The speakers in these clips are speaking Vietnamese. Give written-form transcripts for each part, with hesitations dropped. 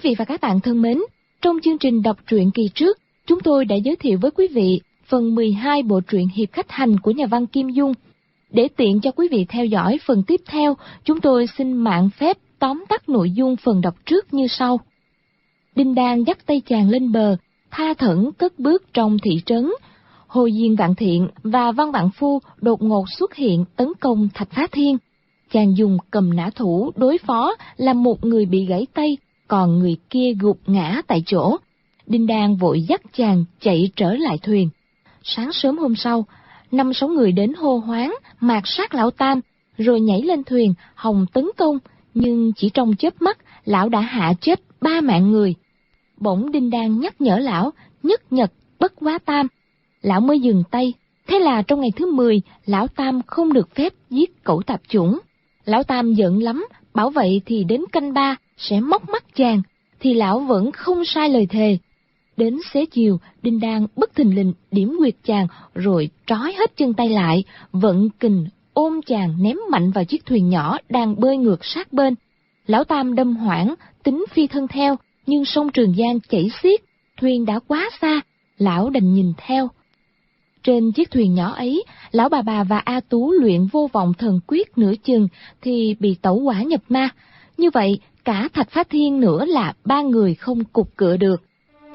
Quý vị và các bạn thân mến, trong chương trình đọc truyện kỳ trước, chúng tôi đã giới thiệu với quý vị phần 12 bộ truyện Hiệp Khách Hành của nhà văn Kim Dung. Để tiện cho quý vị theo dõi phần tiếp theo, chúng tôi xin mạn phép tóm tắt nội dung phần đọc trước như sau. Đinh Đan dắt tay chàng lên bờ, tha thẩn cất bước trong thị trấn. Hồ Diên Vạn Thiện và Văn Vạn Phu đột ngột xuất hiện tấn công Thạch Phá Thiên. Chàng dùng cầm nã thủ đối phó, làm một người bị gãy tay, còn người kia gục ngã tại chỗ. Đinh Đan vội dắt chàng chạy trở lại thuyền. Sáng sớm hôm sau, 5-6 người đến hô hoáng, mạt sát lão Tam, rồi nhảy lên thuyền hòng tấn công, nhưng chỉ trong chớp mắt, lão đã hạ chết 3 mạng người. Bỗng Đinh Đan nhắc nhở lão, nhất nhật bất quá tam. Lão mới dừng tay. Thế là trong ngày thứ 10, lão Tam không được phép giết cẩu tạp chủng. Lão Tam giận lắm, bảo vậy thì đến canh 3 sẽ móc mắt chàng, thì lão vẫn không sai lời thề. Đến xế chiều, Đinh Đan bất thình lình điểm quyệt chàng, rồi trói hết chân tay lại, vận kình ôm chàng ném mạnh vào chiếc thuyền nhỏ đang bơi ngược sát bên. Lão Tam đâm hoảng, tính phi thân theo, nhưng sông Trường Giang chảy xiết, thuyền đã quá xa, lão đành nhìn theo. Trên chiếc thuyền nhỏ ấy, lão bà và A Tú luyện vô vọng thần quyết nửa chừng thì bị tẩu hỏa nhập ma. Như vậy, cả Thạch Phá Thiên nữa là 3 người không cục cựa được.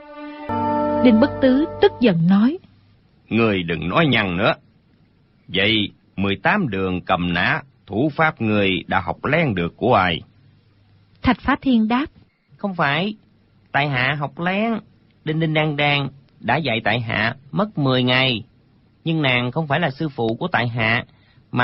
Đinh Bất Tứ tức giận nói: Người đừng nói nhăng nữa. Vậy 18 đường cầm nã, thủ pháp người đã học lén được của ai? Thạch Phá Thiên đáp: Không phải, tại hạ học lén. Đinh Đan đã dạy tại hạ mất 10 ngày. Nhưng nàng không phải là sư phụ của tại hạ, mà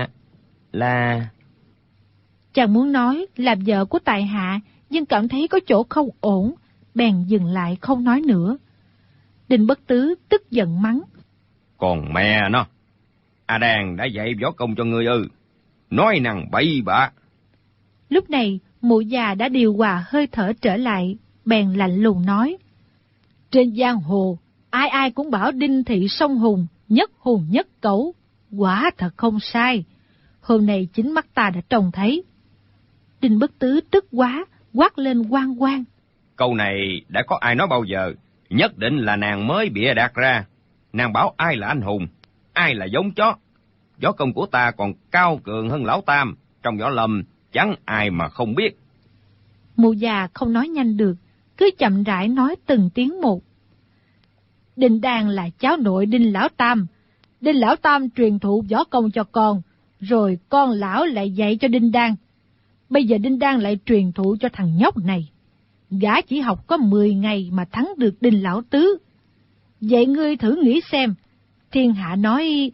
là... Chàng muốn nói làm vợ của tại hạ, nhưng cảm thấy có chỗ không ổn, bèn dừng lại không nói nữa. Đinh Bất Tứ tức giận mắng: Còn mẹ nó, A Đàn đã dạy võ công cho ngươi ư? Nói năng bậy bạ. Lúc này, mụ già đã điều hòa hơi thở trở lại, bèn lạnh lùng nói: Trên giang hồ, ai ai cũng bảo Đinh thị song hùng nhất cẩu, quả thật không sai. Hôm nay chính mắt ta đã trông thấy. Đinh Bất Tứ tức quá, quát lên oang oang: Câu này đã có ai nói bao giờ? Nhất định là nàng mới bịa đặt ra. Nàng bảo ai là anh hùng, ai là giống chó. Võ công của ta còn cao cường hơn lão Tam, trong võ lâm chẳng ai mà không biết. Mụ già không nói nhanh được, cứ chậm rãi nói từng tiếng một. Đinh Đan là cháu nội Đinh Lão Tam. Đinh Lão Tam truyền thụ võ công cho con, rồi con lão lại dạy cho Đinh Đan. Bây giờ Đinh Đan lại truyền thụ cho thằng nhóc này. Gã chỉ học có 10 ngày mà thắng được Đinh Lão Tứ. Vậy ngươi thử nghĩ xem, thiên hạ nói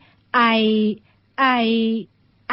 ai...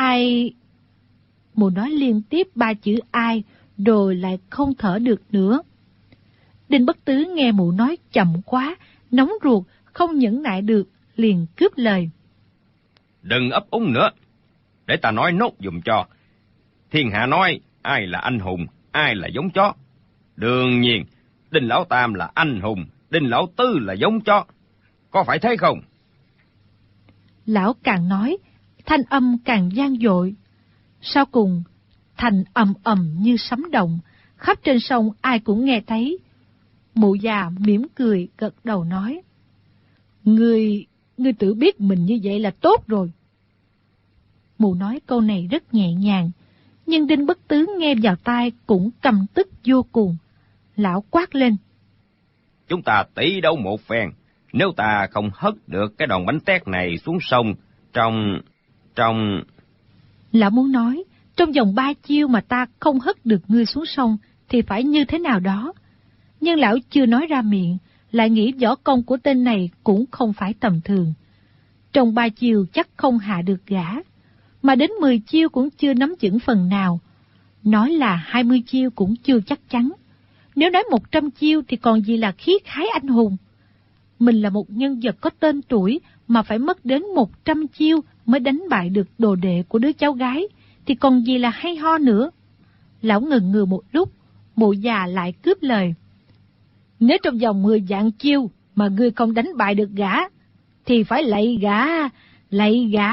Mụ nói liên tiếp 3 chữ ai, rồi lại không thở được nữa. Đinh Bất Tứ nghe mụ nói chậm quá, nóng ruột, không nhẫn nại được, liền cướp lời: Đừng ấp úng nữa, để ta nói nốt dùm cho. Thiên hạ nói ai là anh hùng, ai là giống chó. Đương nhiên, Đinh Lão Tam là anh hùng, Đinh Lão Tứ là giống chó. Có phải thế không? Lão càng nói, thanh âm càng vang dội. Sau cùng, thành ầm ầm như sấm động, khắp trên sông ai cũng nghe thấy. Mụ già mỉm cười gật đầu nói: Ngươi tự biết mình như vậy là tốt rồi. Mụ nói câu này rất nhẹ nhàng, nhưng Đinh Bất Tứ nghe vào tai cũng căm tức vô cùng. Lão quát lên: Chúng ta tỷ đấu một phen, nếu ta không hất được cái đòn bánh tét này xuống sông trong... Lão muốn nói, trong vòng 3 chiêu mà ta không hất được ngươi xuống sông thì phải như thế nào đó. Nhưng lão chưa nói ra miệng, lại nghĩ võ công của tên này cũng không phải tầm thường. Trong 3 chiêu chắc không hạ được gã, mà đến 10 chiêu cũng chưa nắm vững phần nào. Nói là 20 chiêu cũng chưa chắc chắn. Nếu nói 100 chiêu thì còn gì là khí khái anh hùng. Mình là một nhân vật có tên tuổi mà phải mất đến 100 chiêu mới đánh bại được đồ đệ của đứa cháu gái, thì còn gì là hay ho nữa. Lão ngần ngừ một lúc, mụ già lại cướp lời: Nếu trong vòng 10 vạn chiêu mà ngươi không đánh bại được gã, thì phải lạy gã.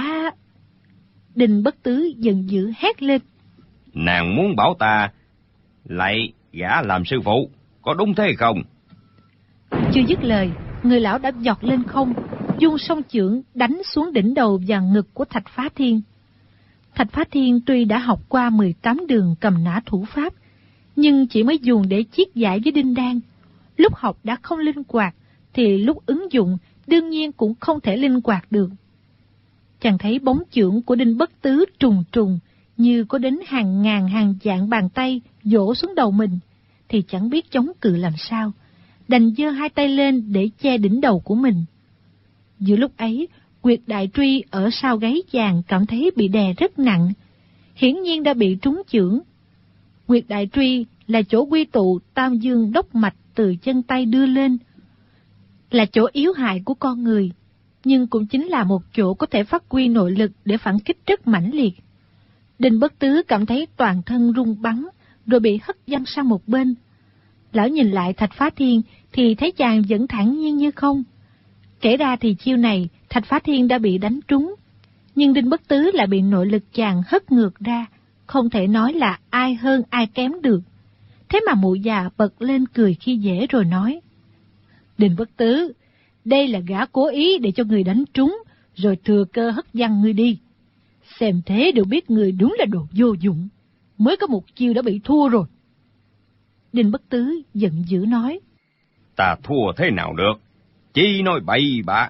Đinh Bất Tứ giận dữ hét lên: Nàng muốn bảo ta gã làm sư phụ, có đúng thế không? Chưa dứt lời, người lão đã giọt lên không, dung song chưởng đánh xuống đỉnh đầu và ngực của Thạch Phá Thiên. Thạch Phá Thiên tuy đã học qua 18 đường cầm nã thủ pháp, nhưng chỉ mới dùng để chiết giải với đinh đan. Lúc học đã không linh hoạt, thì lúc ứng dụng đương nhiên cũng không thể linh hoạt được. Chàng thấy bóng chưởng của Đinh Bất Tứ trùng trùng, như có đến hàng ngàn hàng vạn bàn tay vỗ xuống đầu mình, thì chẳng biết chống cự làm sao, đành giơ hai tay lên để che đỉnh đầu của mình. Giữa lúc ấy, Nguyệt Đại Truy ở sau gáy chàng cảm thấy bị đè rất nặng, hiển nhiên đã bị trúng chưởng. Nguyệt Đại Truy là chỗ quy tụ tam dương đốc mạch từ chân tay đưa lên, là chỗ yếu hại của con người, nhưng cũng chính là một chỗ có thể phát huy nội lực để phản kích rất mãnh liệt. Đinh Bất Tứ cảm thấy toàn thân rung bắn, rồi bị hất văng sang một bên. Lão nhìn lại Thạch Phá Thiên thì thấy chàng vẫn thản nhiên như không. Kể ra thì chiêu này Thạch Phá Thiên đã bị đánh trúng, nhưng Đinh Bất Tứ lại bị nội lực chàng hất ngược ra, không thể nói là ai hơn ai kém được. Thế mà mụ già bật lên cười khi dễ rồi nói: Đinh Bất Tứ, đây là gã cố ý để cho người đánh trúng, rồi thừa cơ hất văng ngươi đi. Xem thế đều biết người đúng là đồ vô dụng, mới có một chiêu đã bị thua rồi. Đinh Bất Tứ giận dữ nói: Ta thua thế nào được, chỉ nói bậy bạ.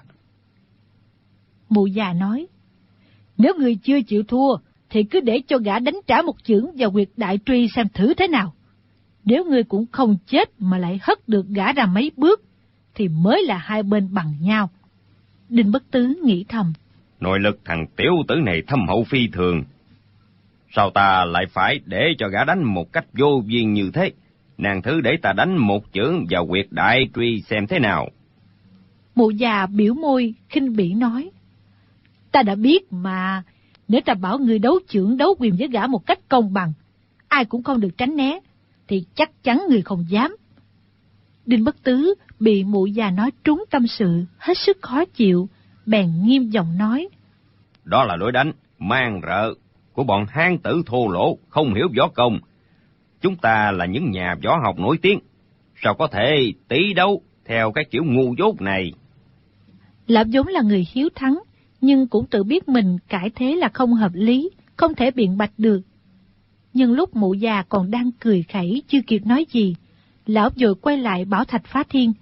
Mụ già nói: Nếu người chưa chịu thua, thì cứ để cho gã đánh trả một chưởng vào Nguyệt Đại Truy xem thử thế nào. Nếu ngươi cũng không chết mà lại hất được gã ra mấy bước, thì mới là hai bên bằng nhau. Đinh Bất Tứ nghĩ thầm: Nội lực thằng tiểu tử này thâm hậu phi thường. Sao ta lại phải để cho gã đánh một cách vô duyên như thế? Nàng thử để ta đánh một chưởng vào Nguyệt Đại Truy xem thế nào. Mụ già biểu môi khinh bỉ nói: Ta đã biết mà, nếu ta bảo người đấu chưởng đấu quyền với gã một cách công bằng, ai cũng không được tránh né, thì chắc chắn người không dám. Đinh Bất Tứ bị mụ già nói trúng tâm sự, hết sức khó chịu, bèn nghiêm giọng nói: Đó là lối đánh mang rợ của bọn hán tử thô lỗ, không hiểu võ công. Chúng ta là những nhà võ học nổi tiếng, sao có thể tỷ đấu theo cái kiểu ngu dốt này? Lão vốn là người hiếu thắng, nhưng cũng tự biết mình cãi thế là không hợp lý, không thể biện bạch được. Nhưng lúc mụ già còn đang cười khẩy chưa kịp nói gì, lão vội quay lại bảo Thạch Phá Thiên: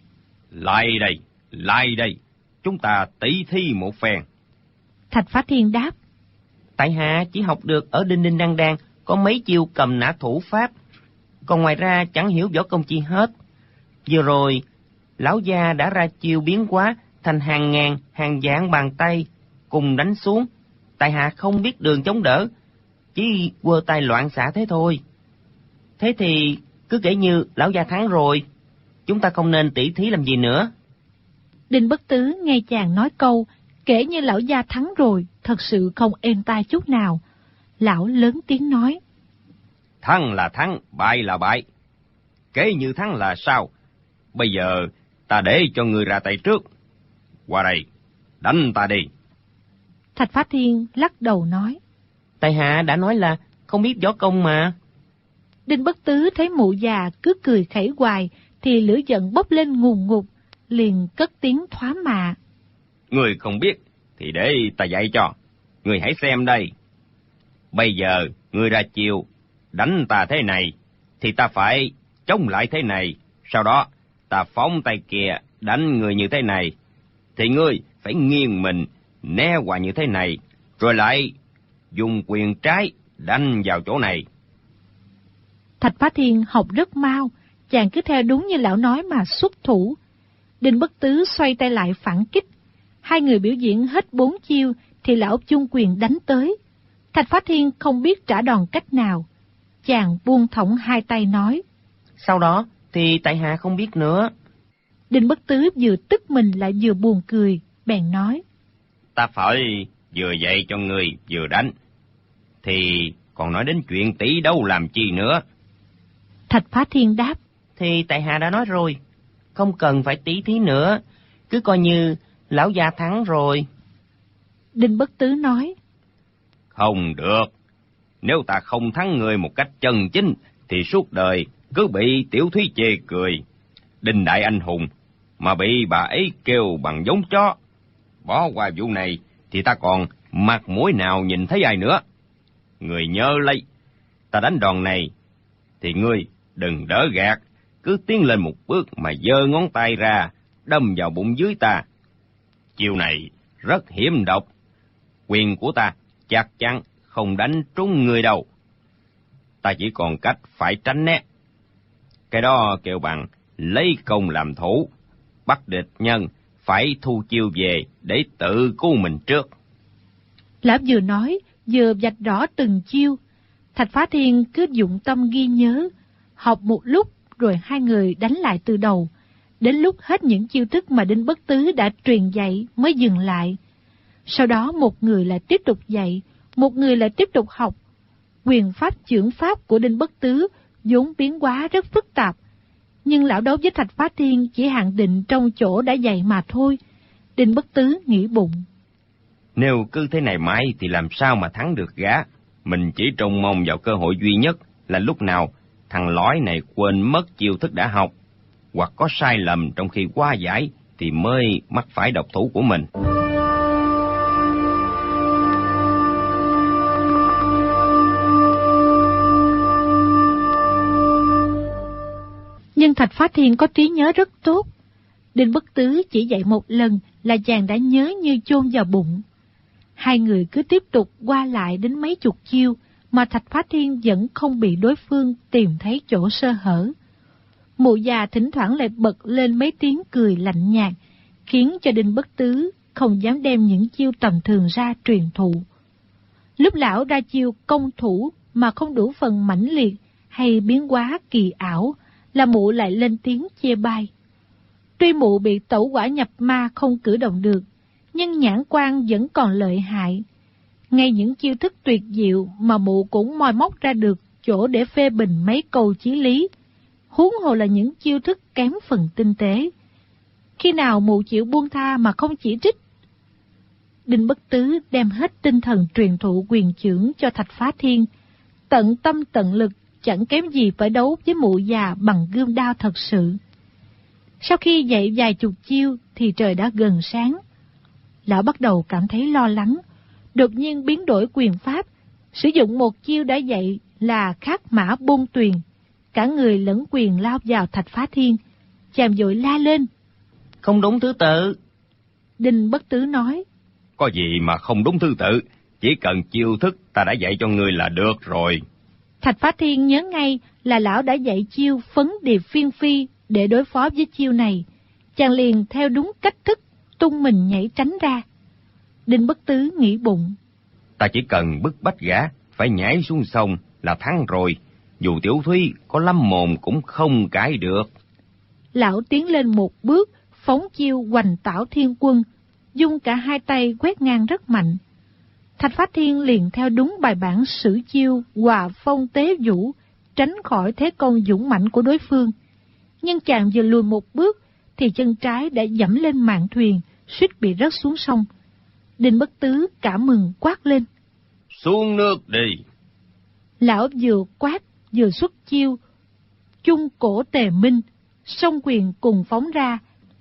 Lại đây, chúng ta tỷ thi một phen. Thạch Phá Thiên đáp: Tại hạ chỉ học được ở Đinh Đinh Đan Đan có mấy chiêu cầm nã thủ pháp, còn ngoài ra chẳng hiểu võ công chi hết. Vừa rồi, lão gia đã ra chiêu biến hóa thành hàng ngàn, hàng vạn bàn tay cùng đánh xuống. Tại hạ không biết đường chống đỡ, chỉ quơ tay loạn xạ thế thôi. Thế thì cứ kể như lão gia thắng rồi, chúng ta không nên tỉ thí làm gì nữa. Đinh Bất Tứ nghe chàng nói câu kể như lão gia thắng rồi, thật sự không êm tai chút nào. Lão lớn tiếng nói: Thắng là thắng, bại là bại. Kể như thắng là sao? Bây giờ ta để cho người ra tay trước. Qua đây, đánh ta đi. Thạch Phá Thiên lắc đầu nói: Tại hạ đã nói là không biết võ công mà. Đinh Bất Tứ thấy mụ già cứ cười khẩy hoài, thì lửa giận bốc lên ngùn ngụt, liền cất tiếng thoá mạ: Người không biết thì để ta dạy cho. Người hãy xem đây. Bây giờ người ra chiều đánh ta thế này, thì ta phải chống lại thế này. Sau đó ta phóng tay kia đánh người như thế này, thì ngươi phải nghiêng mình né qua như thế này, rồi lại dùng quyền trái đánh vào chỗ này. Thạch Phá Thiên học rất mau, chàng cứ theo đúng như lão nói mà xuất thủ. Đinh Bất Tứ xoay tay lại phản kích. Hai người biểu diễn hết 4 chiêu thì lão chung quyền đánh tới. Thạch Phá Thiên không biết trả đòn cách nào. Chàng buông thõng hai tay nói: Sau đó thì tại hạ không biết nữa. Đinh Bất Tứ vừa tức mình lại vừa buồn cười, bèn nói: Ta phải vừa dạy cho người vừa đánh, thì còn nói đến chuyện tỷ đấu làm chi nữa? Thạch Phá Thiên đáp: Thì tại hạ đã nói rồi, không cần phải tỉ thí nữa, cứ coi như lão gia thắng rồi. Đinh Bất Tứ nói: Không được. Nếu ta không thắng người một cách chân chính, thì suốt đời cứ bị Tiểu Thúy chê cười. Đinh đại anh hùng mà bị bà ấy kêu bằng giống chó. Bỏ qua vụ này thì ta còn mặt mũi nào nhìn thấy ai nữa. Người nhớ lấy, ta đánh đòn này thì ngươi đừng đỡ gạt, cứ tiến lên một bước mà giơ ngón tay ra đâm vào bụng dưới ta. Chiêu này rất hiểm độc, quyền của ta chắc chắn không đánh trúng người đâu. Ta chỉ còn cách phải tránh né. Cái đó kêu bằng lấy công làm thủ, bắt địch nhân phải thu chiêu về để tự cứu mình trước. Lão vừa nói, vừa vạch rõ từng chiêu. Thạch Phá Thiên cứ dụng tâm ghi nhớ, học một lúc rồi hai người đánh lại từ đầu. Đến lúc hết những chiêu thức mà Đinh Bất Tứ đã truyền dạy mới dừng lại. Sau đó một người lại tiếp tục dạy, một người lại tiếp tục học. Quyền pháp chưởng pháp của Đinh Bất Tứ vốn biến hóa rất phức tạp, nhưng lão đấu với Thạch Phá Thiên chỉ hạn định trong chỗ đã dạy mà thôi. Đinh Bất Tứ nghĩ bụng, nếu cứ thế này mãi thì làm sao mà thắng được gã. Mình chỉ trông mong vào cơ hội duy nhất là lúc nào thằng lõi này quên mất chiêu thức đã học, hoặc có sai lầm trong khi hóa giải thì mới mắc phải độc thủ của mình. Nhưng Thạch Phá Thiên có trí nhớ rất tốt. Đinh Bất Tứ chỉ dạy một lần là chàng đã nhớ như chôn vào bụng. Hai người cứ tiếp tục qua lại đến mấy chục chiêu mà Thạch Phá Thiên vẫn không bị đối phương tìm thấy chỗ sơ hở. Mụ già thỉnh thoảng lại bật lên mấy tiếng cười lạnh nhạt, khiến cho Đinh Bất Tứ không dám đem những chiêu tầm thường ra truyền thụ. Lúc lão ra chiêu công thủ mà không đủ phần mãnh liệt hay biến hóa kỳ ảo, là mụ lại lên tiếng chê bai. Tuy mụ bị tẩu hỏa nhập ma không cử động được, nhưng nhãn quan vẫn còn lợi hại. Ngay những chiêu thức tuyệt diệu mà mụ cũng moi móc ra được chỗ để phê bình mấy câu chí lý, huống hồ là những chiêu thức kém phần tinh tế. Khi nào mụ chịu buông tha mà không chỉ trích? Đinh Bất Tứ đem hết tinh thần truyền thụ quyền chưởng cho Thạch Phá Thiên, tận tâm tận lực, chẳng kém gì phải đấu với mụ già bằng gươm đao thật sự. Sau khi dạy vài chục chiêu thì trời đã gần sáng. Lão bắt đầu cảm thấy lo lắng, đột nhiên biến đổi quyền pháp, sử dụng một chiêu đã dạy là khát mã bôn tuyền. Cả người lẫn quyền lao vào Thạch Phá Thiên. Chàng vội la lên, không đúng thứ tự. Đinh Bất Tứ nói, có gì mà không đúng thứ tự, chỉ cần chiêu thức ta đã dạy cho ngươi là được rồi. Thạch Phá Thiên nhớ ngay là lão đã dạy chiêu phấn điệp phiên phi để đối phó với chiêu này. Chàng liền theo đúng cách thức tung mình nhảy tránh ra. Đinh Bất Tứ nghĩ bụng, ta chỉ cần bức bách gã phải nhảy xuống sông là thắng rồi, dù Tiểu Thúy có lắm mồm cũng không cãi được. Lão tiến lên một bước, phóng chiêu Hoành Tảo Thiên Quân, dung cả hai tay quét ngang rất mạnh. Thạch Phá Thiên liền theo đúng bài bản sử chiêu Hòa Phong Tế Vũ, tránh khỏi thế công dũng mãnh của đối phương. Nhưng chàng vừa lùi một bước thì chân trái đã dẫm lên mạn thuyền, suýt bị rớt xuống sông. Đinh Bất Tứ cả mừng quát lên, xuống nước đi. Lão vừa quát vừa xuất chiêu Chung Cổ Tề Minh, song quyền cùng phóng ra,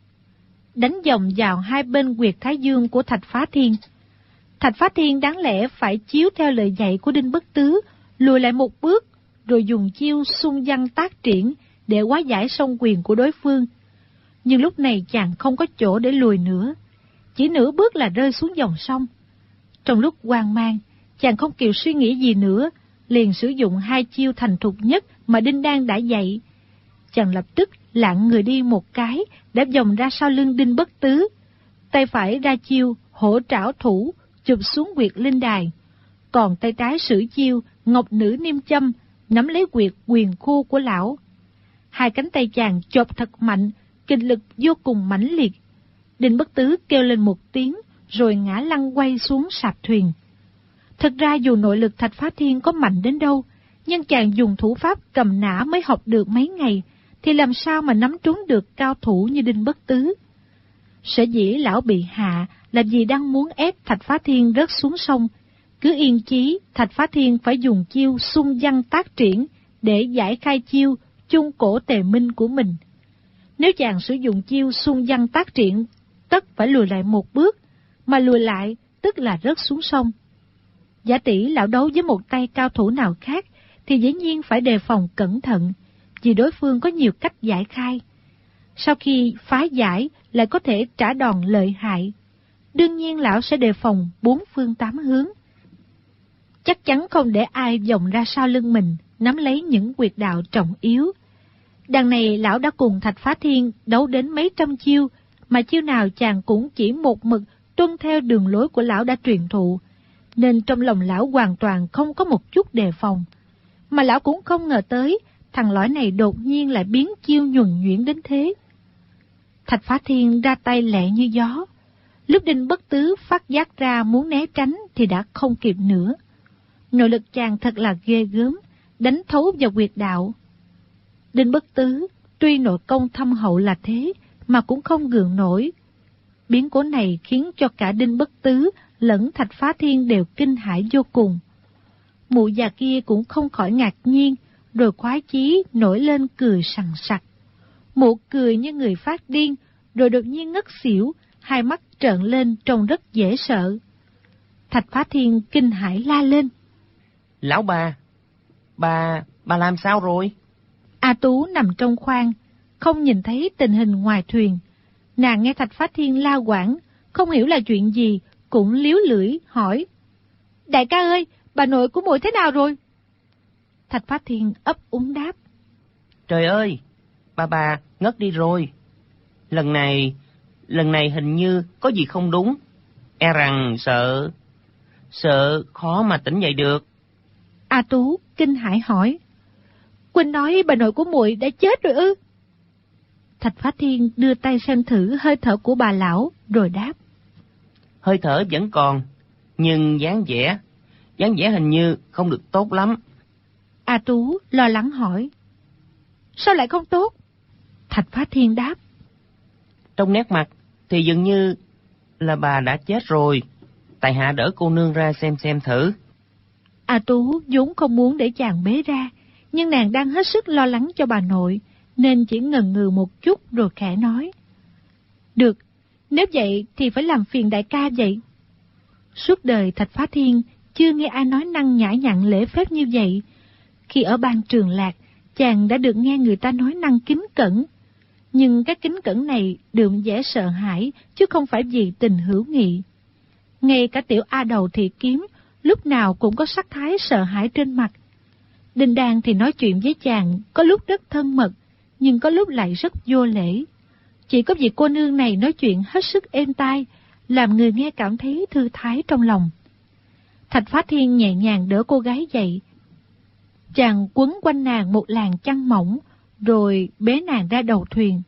đánh vòng vào hai bên huyệt thái dương của Thạch Phá Thiên. Thạch Phá Thiên đáng lẽ phải chiếu theo lời dạy của Đinh Bất Tứ, lùi lại một bước, rồi dùng chiêu xung văn tác triển để hóa giải song quyền của đối phương. Nhưng lúc này chàng không có chỗ để lùi nữa, chỉ nửa bước là rơi xuống dòng sông. Trong lúc hoang mang, chàng không kịp suy nghĩ gì nữa, liền sử dụng hai chiêu thành thục nhất mà Đinh Đan đã dạy. Chàng lập tức lạng người đi một cái, đã vòng ra sau lưng Đinh Bất Tứ, tay phải ra chiêu hổ trảo thủ, chụp xuống huyệt linh đài, còn tay trái sử chiêu ngọc nữ niêm châm, nắm lấy huyệt quyền khu của lão. Hai cánh tay chàng chộp thật mạnh, kinh lực vô cùng mãnh liệt. Đinh Bất Tứ kêu lên một tiếng, rồi ngã lăn quay xuống sạp thuyền. Thật ra dù nội lực Thạch Phá Thiên có mạnh đến đâu, nhưng chàng dùng thủ pháp cầm nã mới học được mấy ngày, thì làm sao mà nắm trúng được cao thủ như Đinh Bất Tứ. Sở dĩ lão bị hạ là vì đang muốn ép Thạch Phá Thiên rớt xuống sông. Cứ yên chí, Thạch Phá Thiên phải dùng chiêu xung văn tác triển để giải khai chiêu chung cổ Tề Minh của mình. Nếu chàng sử dụng chiêu xung văn tác triển, tất phải lùi lại một bước, mà lùi lại tức là rớt xuống sông. Giả tỷ lão đấu với một tay cao thủ nào khác thì dĩ nhiên phải đề phòng cẩn thận, vì đối phương có nhiều cách giải khai. Sau khi phá giải lại có thể trả đòn lợi hại. Đương nhiên lão sẽ đề phòng 4 phương 8 hướng. Chắc chắn không để ai vòng ra sau lưng mình, nắm lấy những quyệt đạo trọng yếu. Đằng này lão đã cùng Thạch Phá Thiên đấu đến mấy trăm chiêu, mà chiêu nào chàng cũng chỉ một mực tuân theo đường lối của lão đã truyền thụ, nên trong lòng lão hoàn toàn không có một chút đề phòng. Mà lão cũng không ngờ tới, thằng lõi này đột nhiên lại biến chiêu nhuần nhuyễn đến thế. Thạch Phá Thiên ra tay lẹ như gió. Lúc Đinh Bất Tứ phát giác ra muốn né tránh thì đã không kịp nữa. Nội lực chàng thật là ghê gớm, đánh thấu vào huyệt đạo. Đinh Bất Tứ tuy nội công thâm hậu là thế mà cũng không gượng nổi. Biến cố này khiến cho cả Đinh Bất Tứ lẫn Thạch Phá Thiên đều kinh hãi vô cùng. Mụ già kia cũng không khỏi ngạc nhiên, rồi khoái chí nổi lên cười sằng sặc. Mụ cười như người phát điên, rồi đột nhiên ngất xỉu, hai mắt trợn lên trông rất dễ sợ. Thạch Phá Thiên kinh hãi la lên: Lão bà làm sao rồi? A Tú nằm trong khoang, không nhìn thấy tình hình ngoài thuyền. Nàng nghe Thạch Phá Thiên la quảng, không hiểu là chuyện gì, cũng líu lưỡi hỏi: Đại ca ơi, bà nội của muội thế nào rồi? Thạch Phá Thiên ấp úng đáp: Trời ơi, bà ngất đi rồi. Lần này hình như có gì không đúng. E rằng sợ khó mà tỉnh dậy được. A Tú kinh hãi hỏi: Quỳnh nói bà nội của muội đã chết rồi ư? Thạch Phá Thiên đưa tay xem thử hơi thở của bà lão, rồi đáp: Hơi thở vẫn còn, nhưng dáng vẻ hình như không được tốt lắm. A Tú lo lắng hỏi: Sao lại không tốt? Thạch Phá Thiên đáp: Trong nét mặt thì dường như là bà đã chết rồi. Tại hạ đỡ cô nương ra xem thử. A Tú vốn không muốn để chàng bế ra, nhưng nàng đang hết sức lo lắng cho bà nội, nên chỉ ngần ngừ một chút rồi khẽ nói: Được, nếu vậy thì phải làm phiền đại ca vậy. Suốt đời Thạch Phá Thiên chưa nghe ai nói năng nhã nhặn lễ phép như vậy. Khi ở Ban Trường Lạc, chàng đã được nghe người ta nói năng kính cẩn. Nhưng cái kính cẩn này đượm vẻ sợ hãi, chứ không phải vì tình hữu nghị. Ngay cả tiểu A Đầu Thị Kiếm, lúc nào cũng có sắc thái sợ hãi trên mặt. Đinh Đan thì nói chuyện với chàng có lúc rất thân mật, nhưng có lúc lại rất vô lễ. Chỉ có vị cô nương này nói chuyện hết sức êm tai, làm người nghe cảm thấy thư thái trong lòng. Thạch Phá Thiên nhẹ nhàng đỡ cô gái dậy. Chàng quấn quanh nàng một làn chăn mỏng, rồi bế nàng ra đầu thuyền.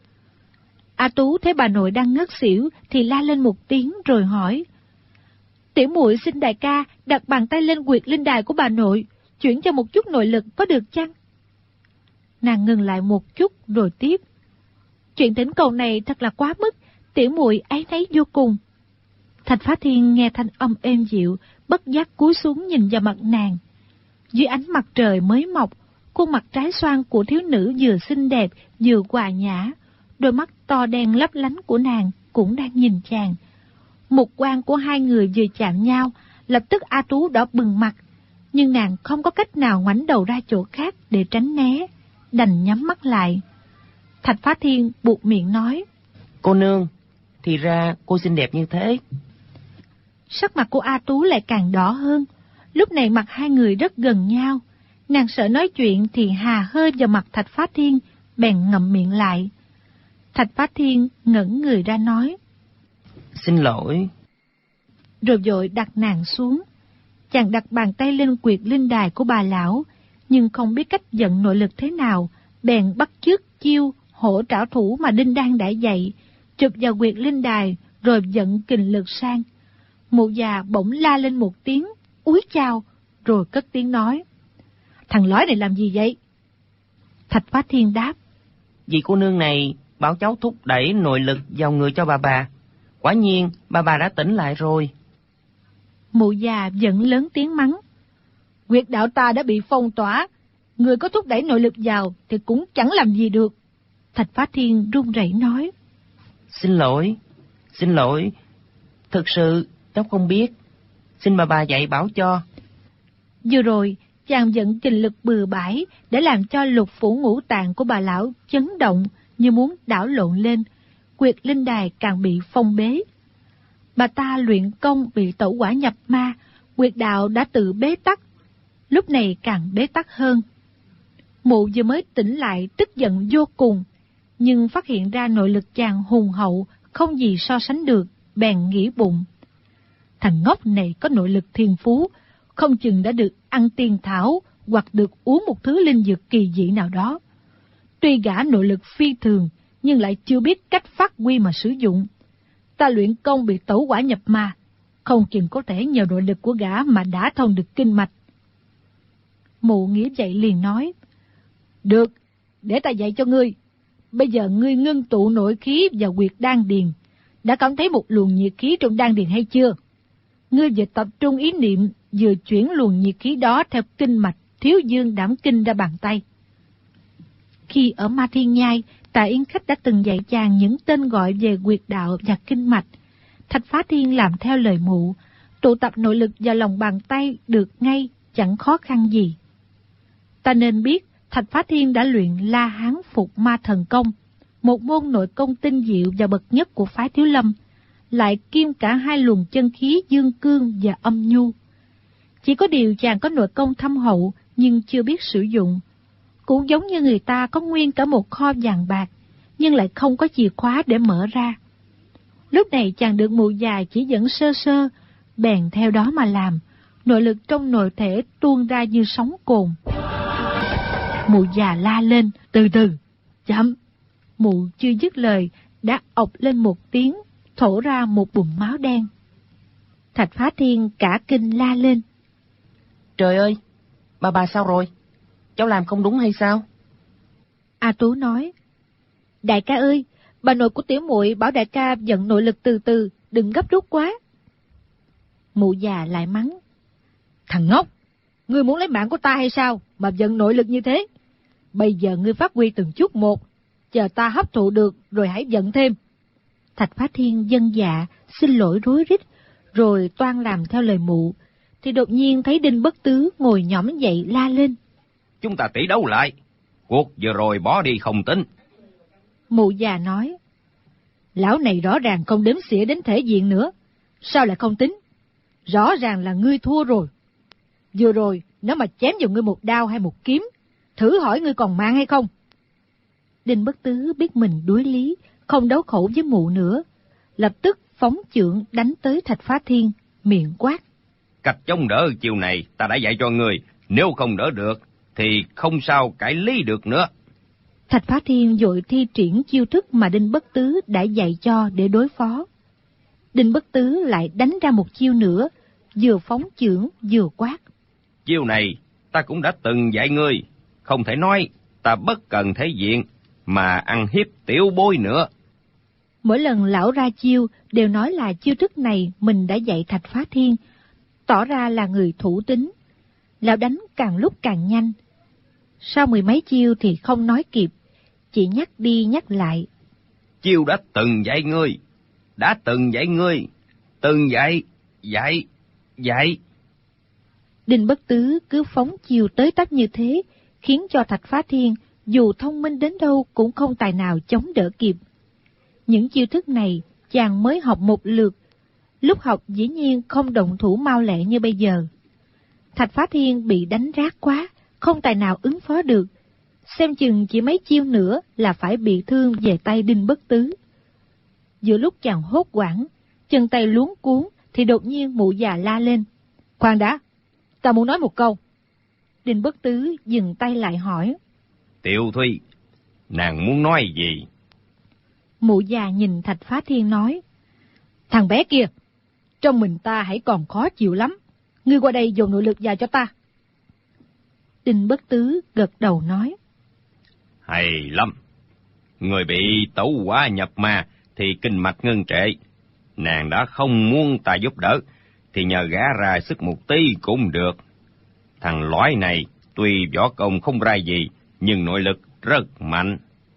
A Tú thấy bà nội đang ngất xỉu thì la lên một tiếng rồi hỏi: Tiểu muội xin đại ca đặt bàn tay lên huyệt linh đài của bà nội, chuyển cho một chút nội lực có được chăng? Nàng ngừng lại một chút rồi tiếp: Chuyện thỉnh cầu này thật là quá mức, tiểu muội áy náy vô cùng. Thạch Phá Thiên nghe thanh âm êm dịu, bất giác cúi xuống nhìn vào mặt nàng. Dưới ánh mặt trời mới mọc, khuôn mặt trái xoan của thiếu nữ vừa xinh đẹp vừa hòa nhã, đôi mắt to đen lấp lánh của nàng cũng đang nhìn chàng. Mục quang của hai người vừa chạm nhau, lập tức A Tú đỏ bừng mặt, nhưng nàng không có cách nào ngoảnh đầu ra chỗ khác để tránh né, đành nhắm mắt lại. Thạch Phá Thiên buột miệng nói: Cô nương, thì ra cô xinh đẹp như thế. Sắc mặt của A Tú lại càng đỏ hơn. Lúc này mặt hai người rất gần nhau, nàng sợ nói chuyện thì hà hơi vào mặt Thạch Phá Thiên, bèn ngậm miệng lại. Thạch Phá Thiên ngẩng người ra nói: Xin lỗi. Rồi vội đặt nàng xuống. Chàng đặt bàn tay lên huyệt linh đài của bà lão, nhưng không biết cách vận nội lực thế nào, bèn bắt chước chiêu hổ trảo thủ mà Đinh Đan đã dạy, chụp vào huyệt linh đài rồi vận kình lực sang. Mụ già bỗng la lên một tiếng úi chao, rồi cất tiếng nói: Thằng lói này làm gì vậy? Thạch Phá Thiên đáp: Vị cô nương này bảo cháu thúc đẩy nội lực vào người cho bà. Quả nhiên bà đã tỉnh lại rồi. Mụ già vẫn lớn tiếng mắng: Huyệt đạo ta đã bị phong tỏa, người có thúc đẩy nội lực vào thì cũng chẳng làm gì được. Thạch Phá Thiên run rẩy nói. Xin lỗi, thực sự cháu không biết, xin bà dạy bảo cho. Vừa rồi, chàng vận kình lực bừa bãi để làm cho lục phủ ngũ tạng của bà lão chấn động như muốn đảo lộn lên, quyệt linh đài càng bị phong bế. Bà ta luyện công bị tẩu hỏa nhập ma, quyệt đạo đã tự bế tắc, lúc này càng bế tắc hơn. Mụ vừa mới tỉnh lại tức giận vô cùng, nhưng phát hiện ra nội lực chàng hùng hậu, không gì so sánh được, bèn nghĩ bụng. Thằng ngốc này có nội lực thiên phú, không chừng đã được ăn tiên thảo hoặc được uống một thứ linh dược kỳ dị nào đó. Tuy gã nội lực phi thường, nhưng lại chưa biết cách phát huy mà sử dụng. Ta luyện công bị tẩu hỏa nhập ma, không chừng có thể nhờ nội lực của gã mà đã thông được kinh mạch. Mụ nghĩ vậy liền nói. Được, để ta dạy cho ngươi. Bây giờ ngươi ngưng tụ nội khí và huyệt đan điền. Đã cảm thấy một luồng nhiệt khí trong đan điền hay chưa? Ngươi vừa tập trung ý niệm, vừa chuyển luồng nhiệt khí đó theo kinh mạch thiếu dương đảm kinh ra bàn tay. Khi ở Ma Thiên Nhai, Tạ Yến Khách đã từng dạy chàng những tên gọi về huyệt đạo và kinh mạch. Thạch Phá Thiên làm theo lời mụ, tụ tập nội lực vào lòng bàn tay được ngay, chẳng khó khăn gì. Ta nên biết, Thạch Phá Thiên đã luyện La Hán Phục Ma Thần Công, một môn nội công tinh diệu và bậc nhất của phái Thiếu Lâm, lại kiêm cả hai luồng chân khí dương cương và âm nhu. Chỉ có điều chàng có nội công thâm hậu nhưng chưa biết sử dụng. Cũng giống như người ta có nguyên cả một kho vàng bạc, nhưng lại không có chìa khóa để mở ra. Lúc này chàng được mụ già chỉ dẫn sơ sơ, bèn theo đó mà làm, nội lực trong nội thể tuôn ra như sóng cồn. Mụ già la lên, từ từ, chậm. Mụ chưa dứt lời, đã ọc lên một tiếng, thổ ra một bùn máu đen. Thạch Phá Thiên cả kinh la lên. Trời ơi, bà sao rồi? Cháu làm không đúng hay sao? A Tú nói. Đại ca ơi, bà nội của tiểu muội bảo đại ca vận nội lực từ từ, đừng gấp rút quá. Mụ già lại mắng. Thằng ngốc, ngươi muốn lấy mạng của ta hay sao mà vận nội lực như thế? Bây giờ ngươi phát huy từng chút một, chờ ta hấp thụ được rồi hãy vận thêm. Thạch Phá Thiên vâng dạ, xin lỗi rối rít, rồi toan làm theo lời mụ, thì đột nhiên thấy Đinh Bất Tứ ngồi nhõm dậy la lên. Chúng ta tỷ đấu lại, cuộc vừa rồi bỏ đi không tính. Mụ già nói. Lão này rõ ràng không đếm xỉa đến thể diện nữa, sao lại không tính? Rõ ràng là ngươi thua rồi. Vừa rồi, nếu mà chém vào ngươi một đao hay một kiếm, thử hỏi ngươi còn mạng hay không? Đinh Bất Tứ biết mình đuối lý, không đấu khẩu với mụ nữa, lập tức phóng chưởng đánh tới Thạch Phá Thiên, miệng quát. Cách chống đỡ chiều này ta đã dạy cho người, nếu không đỡ được thì không sao cải lý được nữa. Thạch Phá Thiên vội thi triển chiêu thức mà Đinh Bất Tứ đã dạy cho để đối phó. Đinh Bất Tứ lại đánh ra một chiêu nữa, vừa phóng chưởng vừa quát. Chiêu này ta cũng đã từng dạy ngươi, không thể nói ta bất cần thể diện mà ăn hiếp tiểu bối nữa. Mỗi lần lão ra chiêu đều nói là chiêu thức này mình đã dạy Thạch Phá Thiên, tỏ ra là người thủ tín. Lão đánh càng lúc càng nhanh. Sau mười mấy chiêu thì không nói kịp, chỉ nhắc đi nhắc lại. Chiêu đã từng dạy ngươi, từng dạy. Đinh Bất Tứ cứ phóng chiêu tới tấp như thế, khiến cho Thạch Phá Thiên dù thông minh đến đâu cũng không tài nào chống đỡ kịp. Những chiêu thức này chàng mới học một lượt, lúc học dĩ nhiên không động thủ mau lẹ như bây giờ. Thạch Phá Thiên bị đánh rát quá, không tài nào ứng phó được, xem chừng chỉ mấy chiêu nữa là phải bị thương về tay Đinh Bất Tứ. Giữa lúc chàng hốt hoảng, chân tay luống cuống, thì đột nhiên mụ già la lên. Khoan đã, ta muốn nói một câu. Đinh Bất Tứ dừng tay lại hỏi. Tiểu Thúy, nàng muốn nói gì? Mụ già nhìn Thạch Phá Thiên nói. Thằng bé kia, trong mình ta hãy còn khó chịu lắm. Ngươi qua đây dồn nội lực vào cho ta. Đinh Bất Tứ gật đầu nói. Hay lắm. Người bị tẩu hỏa nhập ma thì kinh mạch ngưng trệ. Nàng đã không muốn ta giúp đỡ, thì nhờ gã ra sức một tí cũng được. Thằng lõi này tuy võ công không ra gì, nhưng nội lực rất mạnh.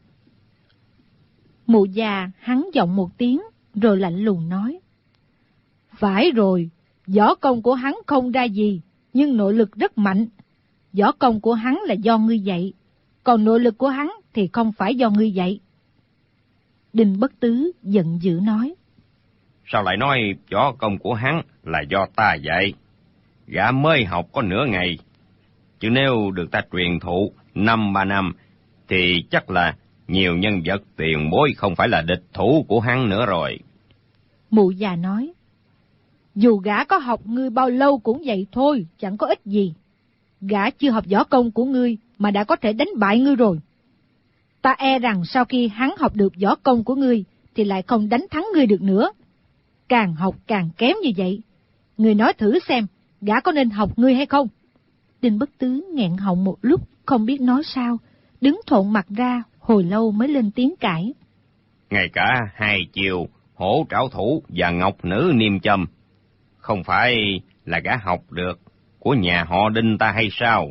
Mụ già hắn giọng một tiếng, rồi lạnh lùng nói. Phải rồi, võ công của hắn không ra gì, nhưng nội lực rất mạnh. Võ công của hắn là do ngươi dạy, còn nội lực của hắn thì không phải do ngươi dạy. Đinh Bất Tứ giận dữ nói. Sao lại nói võ công của hắn là do ta dạy? Gã mới học có nửa ngày, chứ nếu được ta truyền thụ 5-3 năm, thì chắc là nhiều nhân vật tiền bối không phải là địch thủ của hắn nữa rồi. Mụ già nói. Dù gã có học ngươi bao lâu cũng vậy thôi, chẳng có ích gì. Gã chưa học võ công của ngươi mà đã có thể đánh bại ngươi rồi. Ta e rằng sau khi hắn học được võ công của ngươi thì lại không đánh thắng ngươi được nữa. Càng học càng kém như vậy. Ngươi nói thử xem, gã có nên học ngươi hay không? Đinh Bất Tứ nghẹn họng một lúc, không biết nói sao, đứng thộn mặt ra, hồi lâu mới lên tiếng cãi. Ngay cả hai chiều, hổ trảo thủ và ngọc nữ niêm châm, không phải là gã học được của nhà họ Đinh ta hay sao?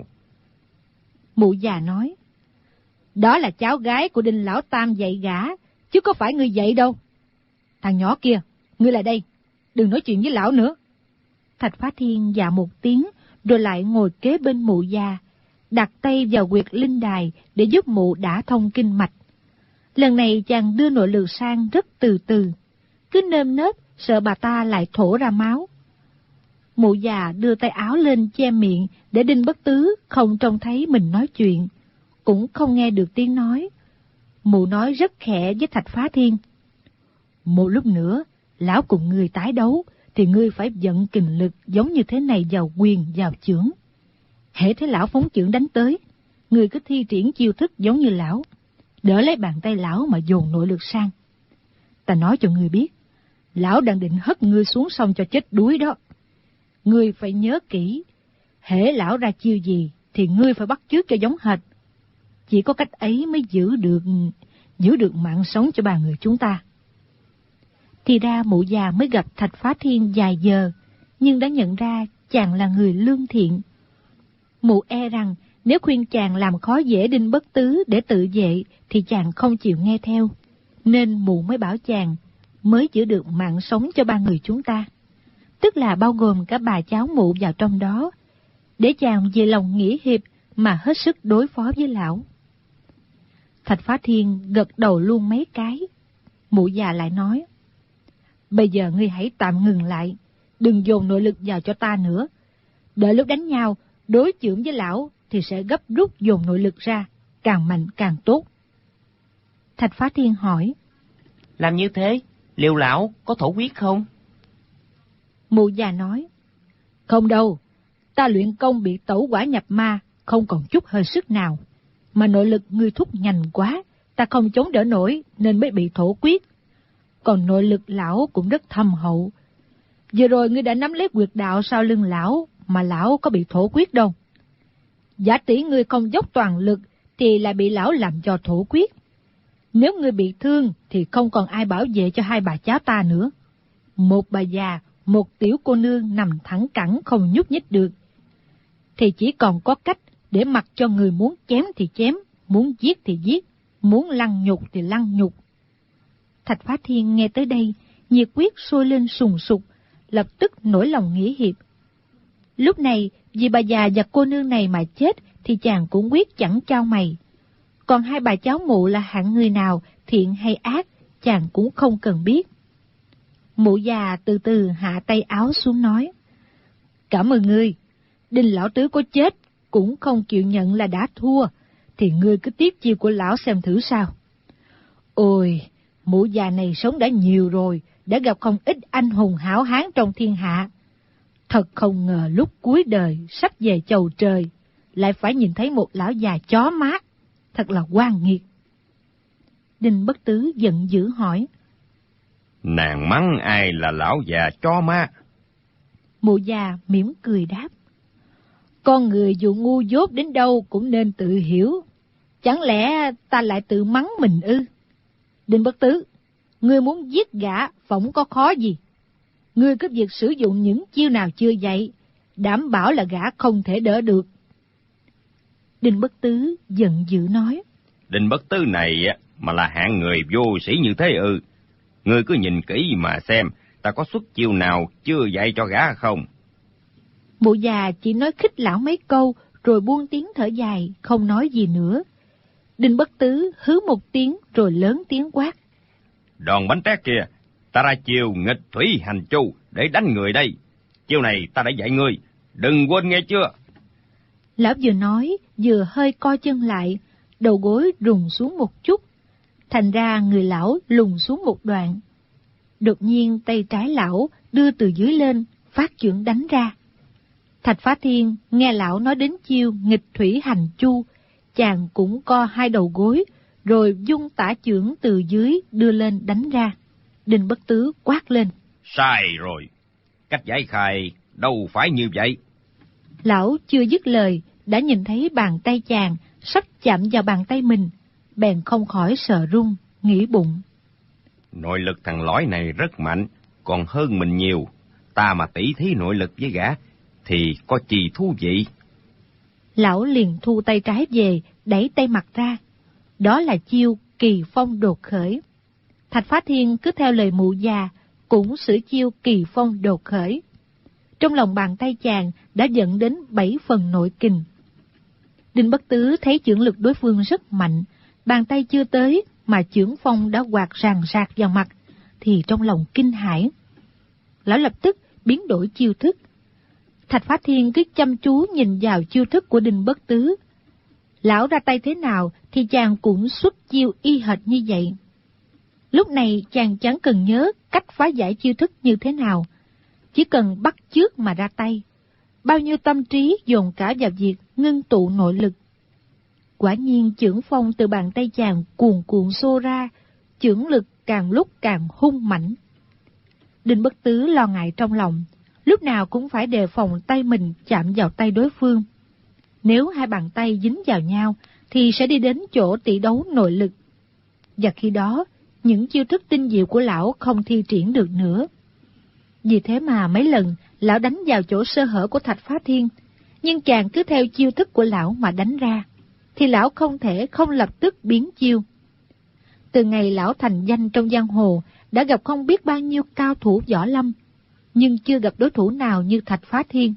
Mụ già nói. Đó là cháu gái của Đinh Lão Tam dạy gã, chứ có phải ngươi dạy đâu. Thằng nhỏ kia, ngươi lại đây, đừng nói chuyện với lão nữa. Thạch Phá Thiên dạ một tiếng, rồi lại ngồi kế bên mụ già, đặt tay vào huyệt linh đài để giúp mụ đả thông kinh mạch. Lần này chàng đưa nội lực sang rất từ từ, cứ nơm nớp sợ bà ta lại thổ ra máu. Mụ già đưa tay áo lên che miệng để Đinh Bất Tứ không trông thấy mình nói chuyện, cũng không nghe được tiếng nói. Mụ nói rất khẽ với Thạch Phá Thiên. Một lúc nữa, lão cùng ngươi tái đấu, thì ngươi phải vận kình lực giống như thế này vào quyền vào chưởng. Hễ thấy lão phóng chưởng đánh tới, ngươi cứ thi triển chiêu thức giống như lão, đỡ lấy bàn tay lão mà dồn nội lực sang. Ta nói cho ngươi biết, lão đang định hất ngươi xuống sông cho chết đuối đó. Ngươi phải nhớ kỹ, hễ lão ra chiêu gì thì ngươi phải bắt chước cho giống hệt. Chỉ có cách ấy mới giữ được mạng sống cho ba người chúng ta. Thì ra mụ già mới gặp Thạch Phá Thiên vài giờ, nhưng đã nhận ra chàng là người lương thiện. Mụ e rằng nếu khuyên chàng làm khó dễ Đinh Bất Tứ để tự vệ thì chàng không chịu nghe theo, nên mụ mới bảo chàng mới giữ được mạng sống cho ba người chúng ta, tức là bao gồm cả bà cháu mụ vào trong đó, để chàng về lòng nghĩa hiệp mà hết sức đối phó với lão. Thạch Phá Thiên gật đầu luôn mấy cái. Mụ già lại nói. Bây giờ ngươi hãy tạm ngừng lại, đừng dồn nội lực vào cho ta nữa. Đợi lúc đánh nhau, đối chưởng với lão thì sẽ gấp rút dồn nội lực ra, càng mạnh càng tốt. Thạch Phá Thiên hỏi. Làm như thế, liệu lão có thổ huyết không? Mụ già nói. Không đâu, ta luyện công bị tẩu hỏa nhập ma, không còn chút hơi sức nào. Mà nội lực ngươi thúc nhanh quá, ta không chống đỡ nổi nên mới bị thổ huyết. Còn nội lực lão cũng rất thâm hậu. Vừa rồi ngươi đã nắm lấy huyệt đạo sau lưng lão, mà lão có bị thổ huyết đâu. Giả tỷ ngươi không dốc toàn lực thì lại bị lão làm cho thổ huyết. Nếu ngươi bị thương thì không còn ai bảo vệ cho hai bà cháu ta nữa. Một bà già, một tiểu cô nương nằm thẳng cẳng không nhúc nhích được, thì chỉ còn có cách để mặc cho người muốn chém thì chém, muốn giết thì giết, muốn lăng nhục thì lăng nhục. Thạch Phá Thiên nghe tới đây, nhiệt huyết sôi lên sùng sục, lập tức nổi lòng nghĩa hiệp. Lúc này, vì bà già và cô nương này mà chết thì chàng cũng quyết chẳng trao mày. Còn hai bà cháu mụ là hạng người nào, thiện hay ác, chàng cũng không cần biết. Mụ già từ từ hạ tay áo xuống nói. Cảm ơn ngươi, Đinh lão tứ có chết cũng không chịu nhận là đã thua, thì ngươi cứ tiếp chiêu của lão xem thử sao. Ôi, mụ già này sống đã nhiều rồi, đã gặp không ít anh hùng hảo hán trong thiên hạ. Thật không ngờ lúc cuối đời sắp về chầu trời, lại phải nhìn thấy một lão già chó má, thật là oan nghiệt. Đinh Bất Tứ giận dữ hỏi. Nàng mắng ai là lão già chó má? Mụ già mỉm cười đáp. Con người dù ngu dốt đến đâu cũng nên tự hiểu. Chẳng lẽ ta lại tự mắng mình ư? Đinh Bất Tứ, ngươi muốn giết gã phỏng có khó gì? Ngươi cứ việc sử dụng những chiêu nào chưa dạy, đảm bảo là gã không thể đỡ được. Đinh Bất Tứ giận dữ nói. Đinh Bất Tứ này mà là hạng người vô sĩ như thế ư? Ngươi cứ nhìn kỹ mà xem, ta có xuất chiêu nào chưa dạy cho gã không? Mụ già chỉ nói khích lão mấy câu, rồi buông tiếng thở dài, không nói gì nữa. Đinh Bất Tứ hứ một tiếng rồi lớn tiếng quát. Đòn bánh tét kia, ta ra chiều nghịch thủy hành chu để đánh người đây. Chiêu này ta đã dạy ngươi, đừng quên nghe chưa? Lão vừa nói, vừa hơi co chân lại, đầu gối rùng xuống một chút. Thành ra người lão lùn xuống một đoạn. Đột nhiên tay trái lão đưa từ dưới lên, phát chưởng đánh ra. Thạch Phá Thiên nghe lão nói đến chiêu nghịch thủy hành chu, chàng cũng co hai đầu gối, rồi dung tả chưởng từ dưới đưa lên đánh ra. Đinh Bất Tứ quát lên. Sai rồi, cách giải khai đâu phải như vậy. Lão chưa dứt lời, đã nhìn thấy bàn tay chàng sắp chạm vào bàn tay mình, bèn không khỏi sợ run, nghĩ bụng. Nội lực thằng lõi này rất mạnh, còn hơn mình nhiều. Ta mà tỷ thí nội lực với gã, thì có gì thú vị. Lão liền thu tay trái về, đẩy tay mặt ra. Đó là chiêu kỳ phong đột khởi. Thạch Phá Thiên cứ theo lời mụ già, cũng sử chiêu kỳ phong đột khởi. Trong lòng bàn tay chàng đã dẫn đến 7 phần nội kình. Đinh Bất Tứ thấy chưởng lực đối phương rất mạnh, bàn tay chưa tới mà chưởng phong đã quạt ràng rạc vào mặt, thì trong lòng kinh hãi. Lão lập tức biến đổi chiêu thức. Thạch Phá Thiên cứ chăm chú nhìn vào chiêu thức của Đinh Bất Tứ. Lão ra tay thế nào thì chàng cũng xuất chiêu y hệt như vậy. Lúc này chàng chẳng cần nhớ cách phá giải chiêu thức như thế nào, chỉ cần bắt chước mà ra tay. Bao nhiêu tâm trí dồn cả vào việc ngưng tụ nội lực. Quả nhiên chưởng phong từ bàn tay chàng cuồn cuộn xô ra, chưởng lực càng lúc càng hung mãnh. Đinh Bất Tứ lo ngại trong lòng, lúc nào cũng phải đề phòng tay mình chạm vào tay đối phương. Nếu hai bàn tay dính vào nhau thì sẽ đi đến chỗ tỷ đấu nội lực. Và khi đó, những chiêu thức tinh diệu của lão không thi triển được nữa. Vì thế mà mấy lần lão đánh vào chỗ sơ hở của Thạch Phá Thiên, nhưng chàng cứ theo chiêu thức của lão mà đánh ra, thì lão không thể không lập tức biến chiêu. Từ ngày lão thành danh trong giang hồ, đã gặp không biết bao nhiêu cao thủ võ lâm, nhưng chưa gặp đối thủ nào như Thạch Phá Thiên.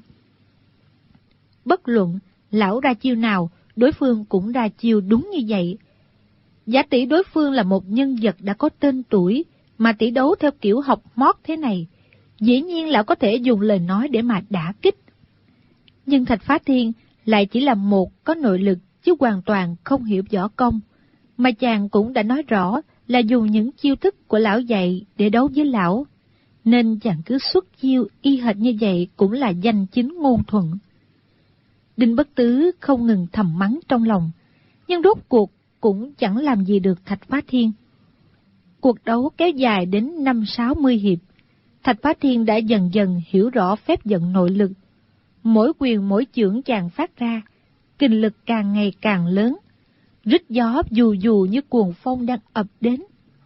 Bất luận lão ra chiêu nào, đối phương cũng ra chiêu đúng như vậy. Giả tỷ đối phương là một nhân vật đã có tên tuổi, mà tỷ đấu theo kiểu học mót thế này, dĩ nhiên lão có thể dùng lời nói để mà đả kích. Nhưng Thạch Phá Thiên lại chỉ là một có nội lực chứ hoàn toàn không hiểu võ công, mà chàng cũng đã nói rõ là dùng những chiêu thức của lão dạy để đấu với lão, nên chàng cứ xuất chiêu y hệt như vậy cũng là danh chính ngôn thuận. Đinh Bất Tứ không ngừng thầm mắng trong lòng, nhưng rốt cuộc cũng chẳng làm gì được Thạch Phá Thiên. Cuộc đấu kéo dài đến 50-60 hiệp, Thạch Phá Thiên đã dần dần hiểu rõ phép vận nội lực. Mỗi quyền mỗi chưởng chàng phát ra, kình lực càng ngày càng lớn, rít gió dù dù như cuồng phong đang ập đến.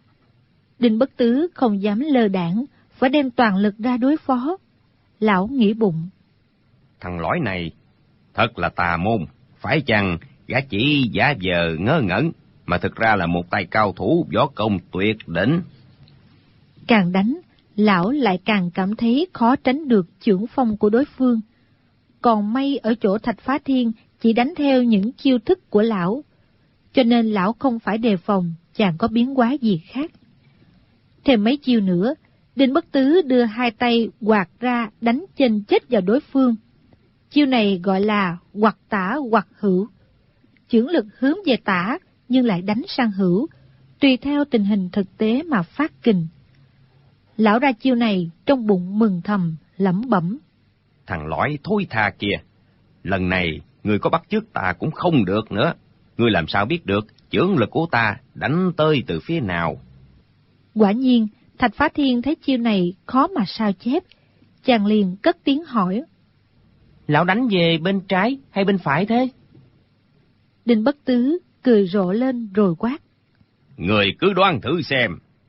Đinh Bất Tứ không dám lơ đãng, phải đem toàn lực ra đối phó. Lão nghĩ bụng. Thằng lõi này thật là tà môn, phải chăng gã chỉ giả vờ ngớ ngẩn, mà thực ra là một tay cao thủ võ công tuyệt đỉnh. Càng đánh, lão lại càng cảm thấy khó tránh được chưởng phong của đối phương. Còn may ở chỗ Thạch Phá Thiên chỉ đánh theo những chiêu thức của lão, cho nên lão không phải đề phòng chàng có biến hóa gì khác. Thêm mấy chiêu nữa, Đinh Bất Tứ đưa hai tay quạt ra đánh chênh chết vào đối phương. Chiêu này gọi là hoặc tả hoặc hữu. Chưởng lực hướng về tả nhưng lại đánh sang hữu, tùy theo tình hình thực tế mà phát kình. Lão ra chiêu này trong bụng mừng thầm, lẩm bẩm. Thằng lõi thối tha kia, lần này ngươi có bắt chước ta cũng không được nữa. Ngươi làm sao biết được chưởng lực của ta đánh tới từ phía nào? Quả nhiên, Thạch Phá Thiên thấy chiêu này khó mà sao chép, chàng liền cất tiếng hỏi. Lão đánh về bên trái hay bên phải thế? Đinh Bất Tứ cười rộ lên rồi quát. Người cứ đoán thử xem.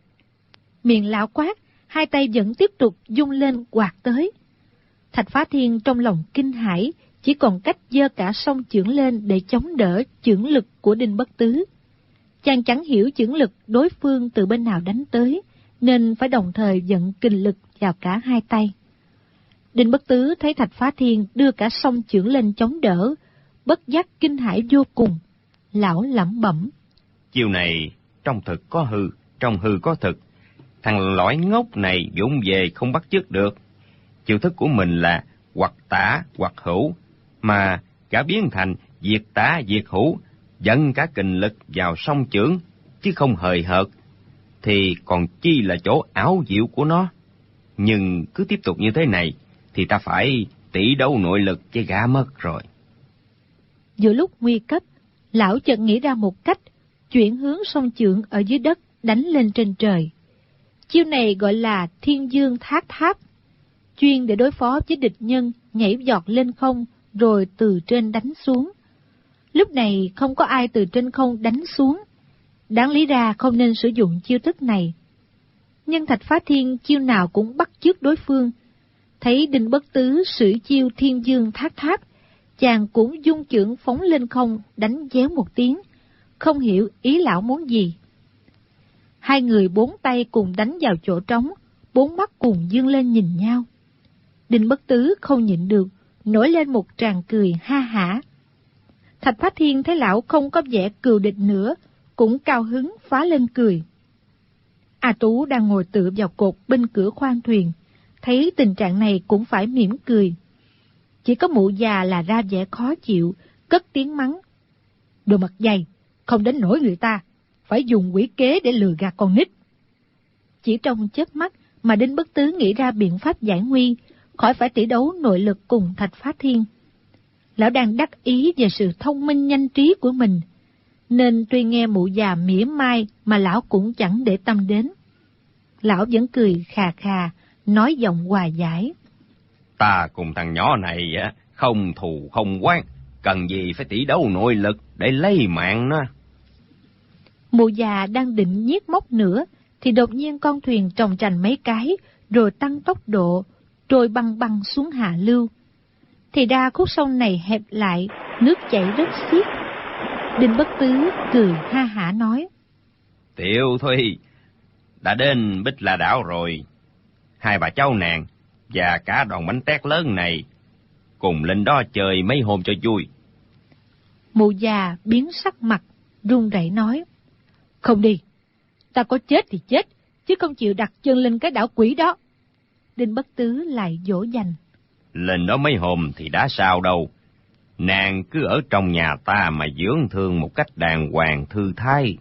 Miệng lão quát, hai tay vẫn tiếp tục dung lên quạt tới. Thạch Phá Thiên trong lòng kinh hãi, chỉ còn cách giơ cả song chưởng lên để chống đỡ chưởng lực của Đinh Bất Tứ. Chàng chẳng hiểu chưởng lực đối phương từ bên nào đánh tới, nên phải đồng thời vận kình lực vào cả hai tay. Đinh Bất Tứ thấy Thạch Phá Thiên đưa cả song chưởng lên chống đỡ, bất giác kinh hãi vô cùng. Lão lẩm bẩm: Chiêu này trong thực có hư, trong hư có thực. Thằng lõi ngốc này vụng về không bắt chước được. Chiêu thức của mình là hoặc tả hoặc hữu, mà cả biến thành diệt tả diệt hữu, dẫn cả kình lực vào song chưởng, chứ không hời hợt, thì còn chi là chỗ ảo diệu của nó. Nhưng cứ tiếp tục như thế này, thì ta phải tỷ đấu nội lực chứ gã mất rồi. Giữa lúc nguy cấp, lão chợt nghĩ ra một cách, chuyển hướng song chưởng ở dưới đất đánh lên trên trời. Chiêu này gọi là Thiên Dương Thác Tháp, chuyên để đối phó với địch nhân nhảy giọt lên không rồi từ trên đánh xuống. Lúc này không có ai từ trên không đánh xuống, đáng lý ra không nên sử dụng chiêu thức này. Nhưng Thạch Phá Thiên chiêu nào cũng bắt chước đối phương. Thấy Đinh Bất Tứ sử chiêu Thiên Dương Thác Tháp, chàng cũng dung chưởng phóng lên không đánh déo một tiếng, không hiểu ý lão muốn gì. Hai người bốn tay cùng đánh vào chỗ trống, bốn mắt cùng dương lên nhìn nhau. Đinh Bất Tứ không nhịn được, nổi lên một tràng cười ha hả. Thạch Phá Thiên thấy lão không có vẻ cừu địch nữa, cũng cao hứng phá lên cười. A Tú đang ngồi tựa vào cột bên cửa khoang thuyền, thấy tình trạng này cũng phải mỉm cười. Chỉ có mụ già là ra vẻ khó chịu, cất tiếng mắng: Đồ mặt dày, không đến nỗi người ta phải dùng quỷ kế để lừa gạt con nít. Chỉ trong chớp mắt mà Đinh Bất Tứ nghĩ ra biện pháp giải nguy, khỏi phải tỷ đấu nội lực cùng Thạch Phá Thiên. Lão đang đắc ý về sự thông minh nhanh trí của mình, nên tuy nghe mụ già mỉa mai mà lão cũng chẳng để tâm đến. Lão vẫn cười khà khà, nói giọng hòa giải: Ta cùng thằng nhỏ này không thù không oán, cần gì phải tỷ đấu nội lực để lấy mạng nó. Mụ già đang định nhiếc móc nữa, thì đột nhiên con thuyền trồng trành mấy cái, rồi tăng tốc độ, trôi băng băng xuống hạ lưu. Thì ra khúc sông này hẹp lại, nước chảy rất xiết. Đinh Bất Tứ cười ha hả nói: Tiểu Thùy, đã đến Bích La Đảo rồi. Hai bà cháu nàng và cả đoàn bánh tét lớn này cùng lên đó chơi mấy hôm cho vui. Mụ già biến sắc mặt, run rẩy nói: Không đi, ta có chết thì chết, chứ không chịu đặt chân lên cái đảo quỷ đó. Đinh Bất Tứ lại dỗ dành: Lên đó mấy hôm thì đã sao đâu. Nàng cứ ở trong nhà ta mà dưỡng thương một cách đàng hoàng thư thái.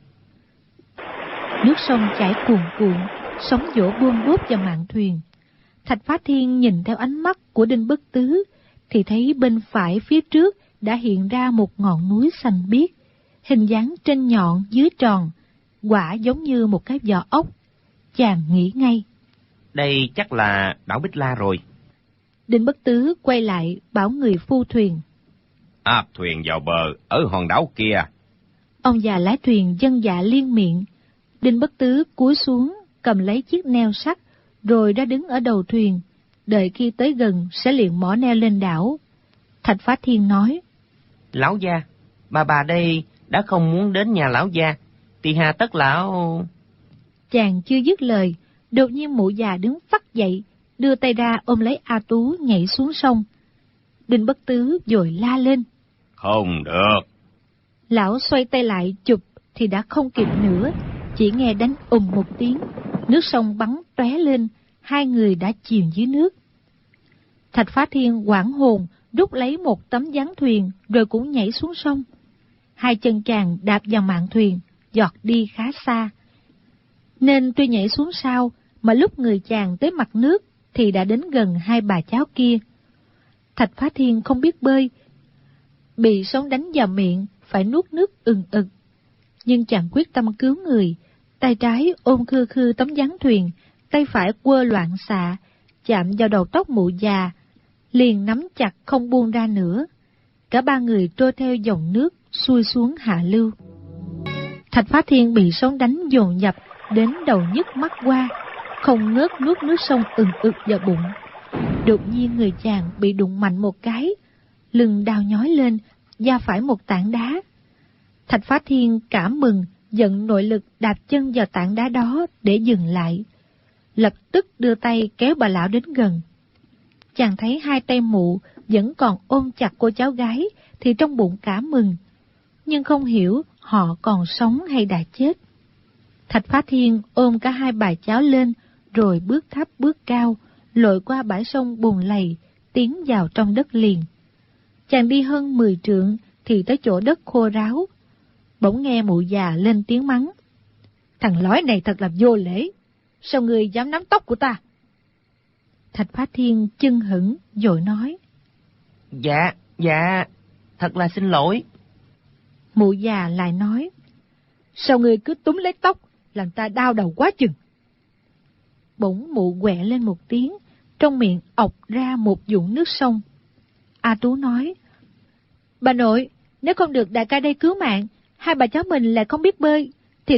Nước sông chảy cuồn cuộn, sóng vỗ buông bốp vào mạn thuyền. Thạch Phá Thiên nhìn theo ánh mắt của Đinh Bất Tứ, thì thấy bên phải phía trước đã hiện ra một ngọn núi xanh biếc, hình dáng trên nhọn dưới tròn, quả giống như một cái vỏ ốc. Chàng nghĩ ngay: Đây chắc là đảo Bích La rồi. Đinh Bất Tứ quay lại bảo người phu thuyền: Áp thuyền vào bờ ở hòn đảo kia. Ông già lái thuyền vâng dạ liên miệng. Đinh Bất Tứ cúi xuống cầm lấy chiếc neo sắt, rồi ra đứng ở đầu thuyền, đợi khi tới gần sẽ liền mỏ neo lên đảo. Thạch Phá Thiên nói: Lão gia, bà đây đã không muốn đến nhà lão gia, thì hà tất lão... Chàng chưa dứt lời, đột nhiên mụ già đứng phắt dậy, đưa tay ra ôm lấy A Tú nhảy xuống sông. Đinh Bất Tứ vội la lên: Không được. Lão xoay tay lại chụp thì đã không kịp nữa, chỉ nghe đánh một tiếng, nước sông bắn tóe lên, hai người đã chìm dưới nước. Thạch Phá Thiên hoảng hồn, rút lấy một tấm ván thuyền rồi cũng nhảy xuống sông. Hai chân chàng đạp vào mạn thuyền, giọt đi khá xa. Nên tuy nhảy xuống sau, mà lúc người chàng tới mặt nước thì đã đến gần hai bà cháu kia. Thạch Phá Thiên không biết bơi, bị sóng đánh vào miệng, phải nuốt nước ừng ực. Nhưng chàng quyết tâm cứu người, tay trái ôm khư khư tấm ván thuyền, tay phải quơ loạn xạ, chạm vào đầu tóc mụ già, liền nắm chặt không buông ra nữa. Cả ba người trôi theo dòng nước, xuôi xuống hạ lưu. Thạch Phá Thiên bị sóng đánh dồn dập đến đầu nhức mắt qua, không ngớt nuốt nước sông ừng ực vào bụng. Đột nhiên người chàng bị đụng mạnh một cái, lưng đau nhói lên, da phải một tảng đá. Thạch Phá Thiên cảm mừng, giận nội lực đạp chân vào tảng đá đó để dừng lại. Lập tức đưa tay kéo bà lão đến gần. Chàng thấy hai tay mụ vẫn còn ôm chặt cô cháu gái thì trong bụng cảm mừng, nhưng không hiểu họ còn sống hay đã chết. Thạch Phá Thiên ôm cả hai bà cháu lên, rồi bước thấp bước cao, lội qua bãi sông bùn lầy, tiến vào trong đất liền. Chàng đi hơn 10 trượng thì tới chỗ đất khô ráo. Bỗng nghe mụ già lên tiếng mắng: "Thằng lói này thật là vô lễ, sao ngươi dám nắm tóc của ta?" Thạch Phá Thiên chưng hửng vội nói: Dạ, thật là xin lỗi. Mụ già lại nói: "Sao ngươi cứ túm lấy tóc, làm ta đau đầu quá chừng." Bỗng mụ quẹ lên một tiếng, trong miệng ọc ra một vũng nước sông. A Tú nói: "Bà nội, nếu không được đại ca đây cứu mạng, hai bà cháu mình lại không biết bơi, thì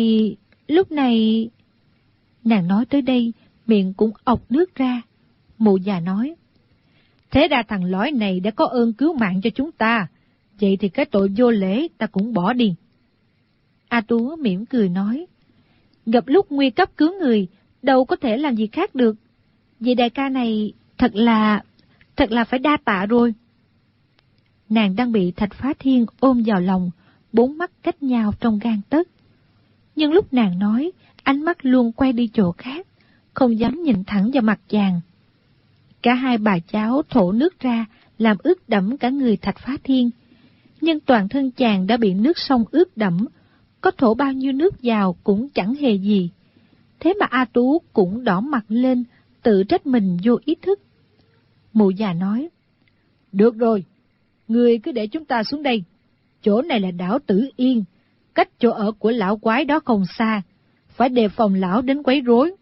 lúc này... Nàng nói tới đây, miệng cũng ọc nước ra. Mụ già nói: "Thế ra thằng lói này đã có ơn cứu mạng cho chúng ta, vậy thì cái tội vô lễ ta cũng bỏ đi." A Tú mỉm cười nói: "Gặp lúc nguy cấp cứu người, đâu có thể làm gì khác được. Vậy đại ca này thật là phải đa tạ rồi." Nàng đang bị Thạch Phá Thiên ôm vào lòng, bốn mắt cách nhau trong gang tấc. Nhưng lúc nàng nói, ánh mắt luôn quay đi chỗ khác, không dám nhìn thẳng vào mặt chàng. Cả hai bà cháu thổ nước ra, làm ướt đẫm cả người Thạch Phá Thiên. Nhưng toàn thân chàng đã bị nước sông ướt đẫm, có thổ bao nhiêu nước vào cũng chẳng hề gì. Thế mà A Tú cũng đỏ mặt lên, tự trách mình vô ý thức. Mụ già nói: "Được rồi, ngươi cứ để chúng ta xuống đây. Chỗ này là đảo Tử Yên, cách chỗ ở của lão quái đó không xa, phải đề phòng lão đến quấy rối."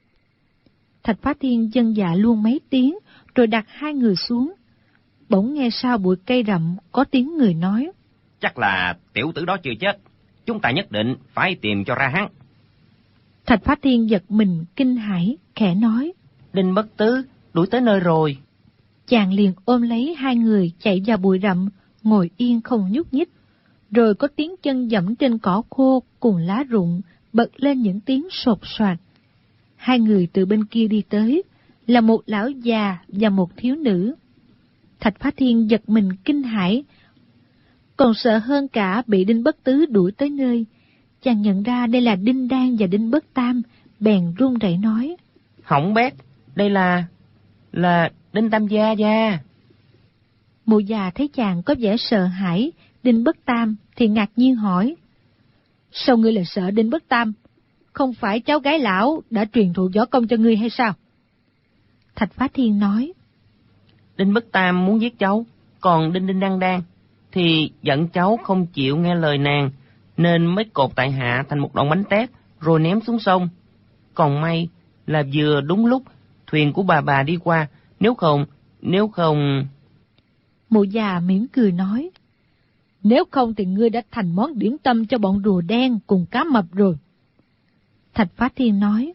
Thạch Phá Thiên vâng dạ luôn mấy tiếng, rồi đặt hai người xuống. Bỗng nghe sau bụi cây rậm có tiếng người nói: "Chắc là tiểu tử đó chưa chết, chúng ta nhất định phải tìm cho ra hắn." Thạch Phá Thiên giật mình kinh hãi, khẽ nói: Đinh Bất Tứ đuổi tới nơi rồi. Chàng liền ôm lấy hai người chạy vào bụi rậm, ngồi yên không nhúc nhích. Rồi có tiếng chân dẫm trên cỏ khô cùng lá rụng, bật lên những tiếng sột soạt. Hai người từ bên kia đi tới, là một lão già và một thiếu nữ. Thạch Phá Thiên giật mình kinh hãi, còn sợ hơn cả bị Đinh Bất Tứ đuổi tới nơi. Chàng nhận ra đây là Đinh Đan và Đinh Bất Tam, bèn run rẩy nói: Hỏng bét, đây là Đinh Tam gia gia. Mụ già thấy chàng có vẻ sợ hãi Đinh Bất Tam thì ngạc nhiên hỏi: "Sao ngươi lại sợ Đinh Bất Tam? Không phải cháu gái lão đã truyền thụ võ công cho ngươi hay sao?" Thạch Phá Thiên nói: Đinh Bất Tam muốn giết cháu, còn Đinh Đan Đan thì giận cháu không chịu nghe lời nàng, nên mới cột tại hạ thành một đoạn bánh tét rồi ném xuống sông. Còn may là vừa đúng lúc thuyền của bà đi qua, nếu không... Mụ già mỉm cười nói: "Nếu không thì ngươi đã thành món điểm tâm cho bọn rùa đen cùng cá mập rồi." Thạch Phá Thiên nói: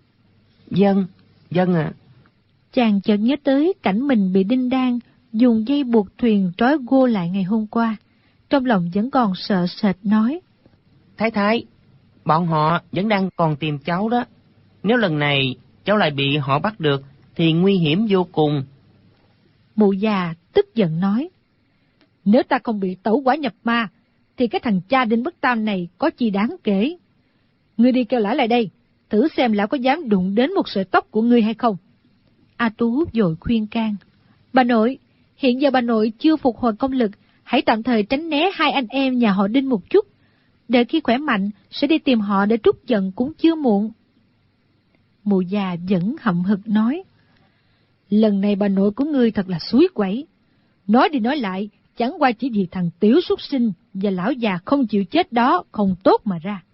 Vâng ạ. Chàng chợt nhớ tới cảnh mình bị Đinh Đan dùng dây buộc thuyền trói gô lại ngày hôm qua, trong lòng vẫn còn sợ sệt nói: Thái, bọn họ vẫn đang còn tìm cháu đó. Nếu lần này cháu lại bị họ bắt được thì nguy hiểm vô cùng. Mụ già tức giận nói: "Nếu ta không bị tẩu hỏa nhập ma, thì cái thằng cha Đinh Bất Tam này có chi đáng kể. Ngươi đi kêu lão lại đây, thử xem lão có dám đụng đến một sợi tóc của ngươi hay không." A Tú vội khuyên can: "Bà nội, hiện giờ bà nội chưa phục hồi công lực, hãy tạm thời tránh né hai anh em nhà họ Đinh một chút. Đợi khi khỏe mạnh, sẽ đi tìm họ để trút giận cũng chưa muộn." Mụ già vẫn hậm hực nói: "Lần này bà nội của ngươi thật là xúi quẩy. Nói đi nói lại, chẳng qua chỉ vì thằng tiểu súc sinh và lão già không chịu chết đó không tốt mà ra."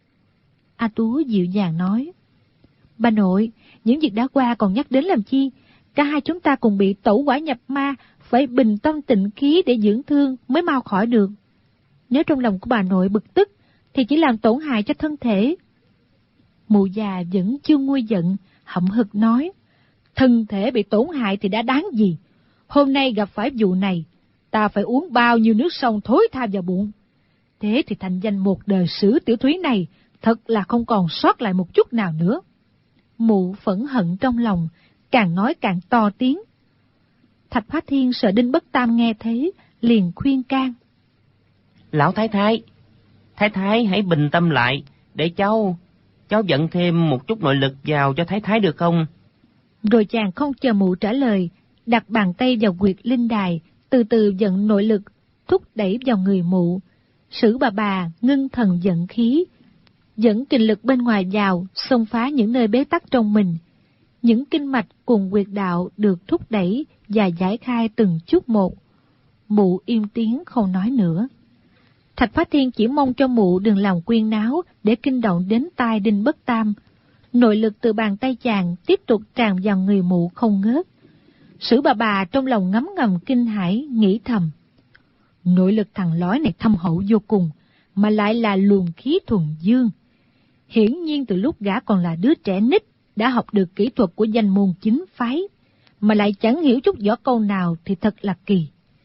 A Tú dịu dàng nói: "Bà nội, những việc đã qua còn nhắc đến làm chi? Cả hai chúng ta cùng bị tẩu hỏa nhập ma, phải bình tâm tịnh khí để dưỡng thương mới mau khỏi được. Nếu trong lòng của bà nội bực tức, thì chỉ làm tổn hại cho thân thể." Mụ già vẫn chưa nguôi giận, hậm hực nói: "Thân thể bị tổn hại thì đã đáng gì? Hôm nay gặp phải vụ này, ta phải uống bao nhiêu nước sông thối tha vào bụng. Thế thì thành danh một đời sử tiểu thúy này thật là không còn sót lại một chút nào nữa. Mụ phẫn hận trong lòng, càng nói càng to tiếng. Thạch Phá Thiên sợ Đinh Bất Tam nghe thấy, liền khuyên can. Lão Thái Thái hãy bình tâm lại, để cháu dẫn thêm một chút nội lực vào cho Thái Thái được không? Rồi chàng không chờ mụ trả lời, đặt bàn tay vào huyệt linh đài, từ từ dẫn nội lực, thúc đẩy vào người mụ. Sử bà ngưng thần dẫn khí, dẫn kinh lực bên ngoài vào, xông phá những nơi bế tắc trong mình. Những kinh mạch cùng huyệt đạo được thúc đẩy và giải khai từng chút một. Mụ im tiếng không nói nữa. Thạch Phá Thiên chỉ mong cho mụ đừng làm quyên náo để kinh động đến tai Đinh Bất Tam. Nội lực từ bàn tay chàng tiếp tục tràn vào người mụ không ngớt. Sử bà trong lòng ngấm ngầm kinh hãi, nghĩ thầm. Nội lực thằng lói này thâm hậu vô cùng, mà lại là luồng khí thuần dương. Hiển nhiên từ lúc gã còn là đứa trẻ nít, đã học được kỹ thuật của danh môn chính phái, mà lại chẳng hiểu chút võ công nào thì thật là kỳ.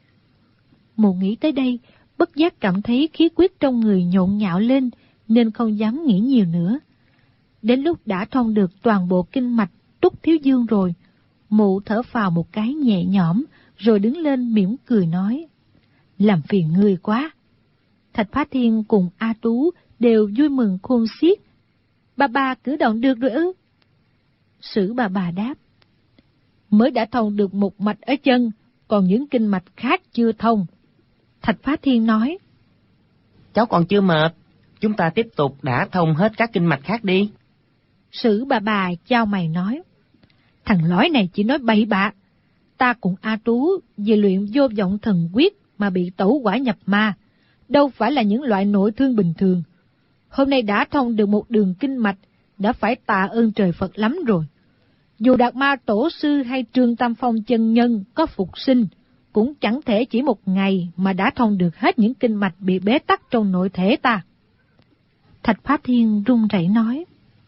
Mụ nghĩ tới đây, bất giác cảm thấy khí huyết trong người nhộn nhạo lên, nên không dám nghĩ nhiều nữa. Đến lúc đã thông được toàn bộ kinh mạch Túc Thiếu Dương rồi, mụ thở phào một cái nhẹ nhõm, rồi đứng lên mỉm cười nói. Làm phiền ngươi quá. Thạch Phá Thiên cùng A Tú đều vui mừng khôn xiết. Bà cử động được rồi ư? Sử bà đáp. Mới đã thông được một mạch ở chân, còn những kinh mạch khác chưa thông. Thạch Phá Thiên nói. Cháu còn chưa mệt, chúng ta tiếp tục đã thông hết các kinh mạch khác đi. Sử bà chau mày nói. Thằng lói này chỉ nói bậy bạ. Ta cùng A Tú về luyện vô vọng thần quyết mà bị tẩu hỏa nhập ma, đâu phải là những loại nội thương bình thường. Hôm nay đã thông được một đường kinh mạch, đã phải tạ ơn trời Phật lắm rồi. Dù Đạt Ma Tổ Sư hay Trương Tam Phong chân nhân có phục sinh, cũng chẳng thể chỉ một ngày mà đã thông được hết những kinh mạch bị bế tắc trong nội thể ta. Thạch Phá Thiên run rẩy nói.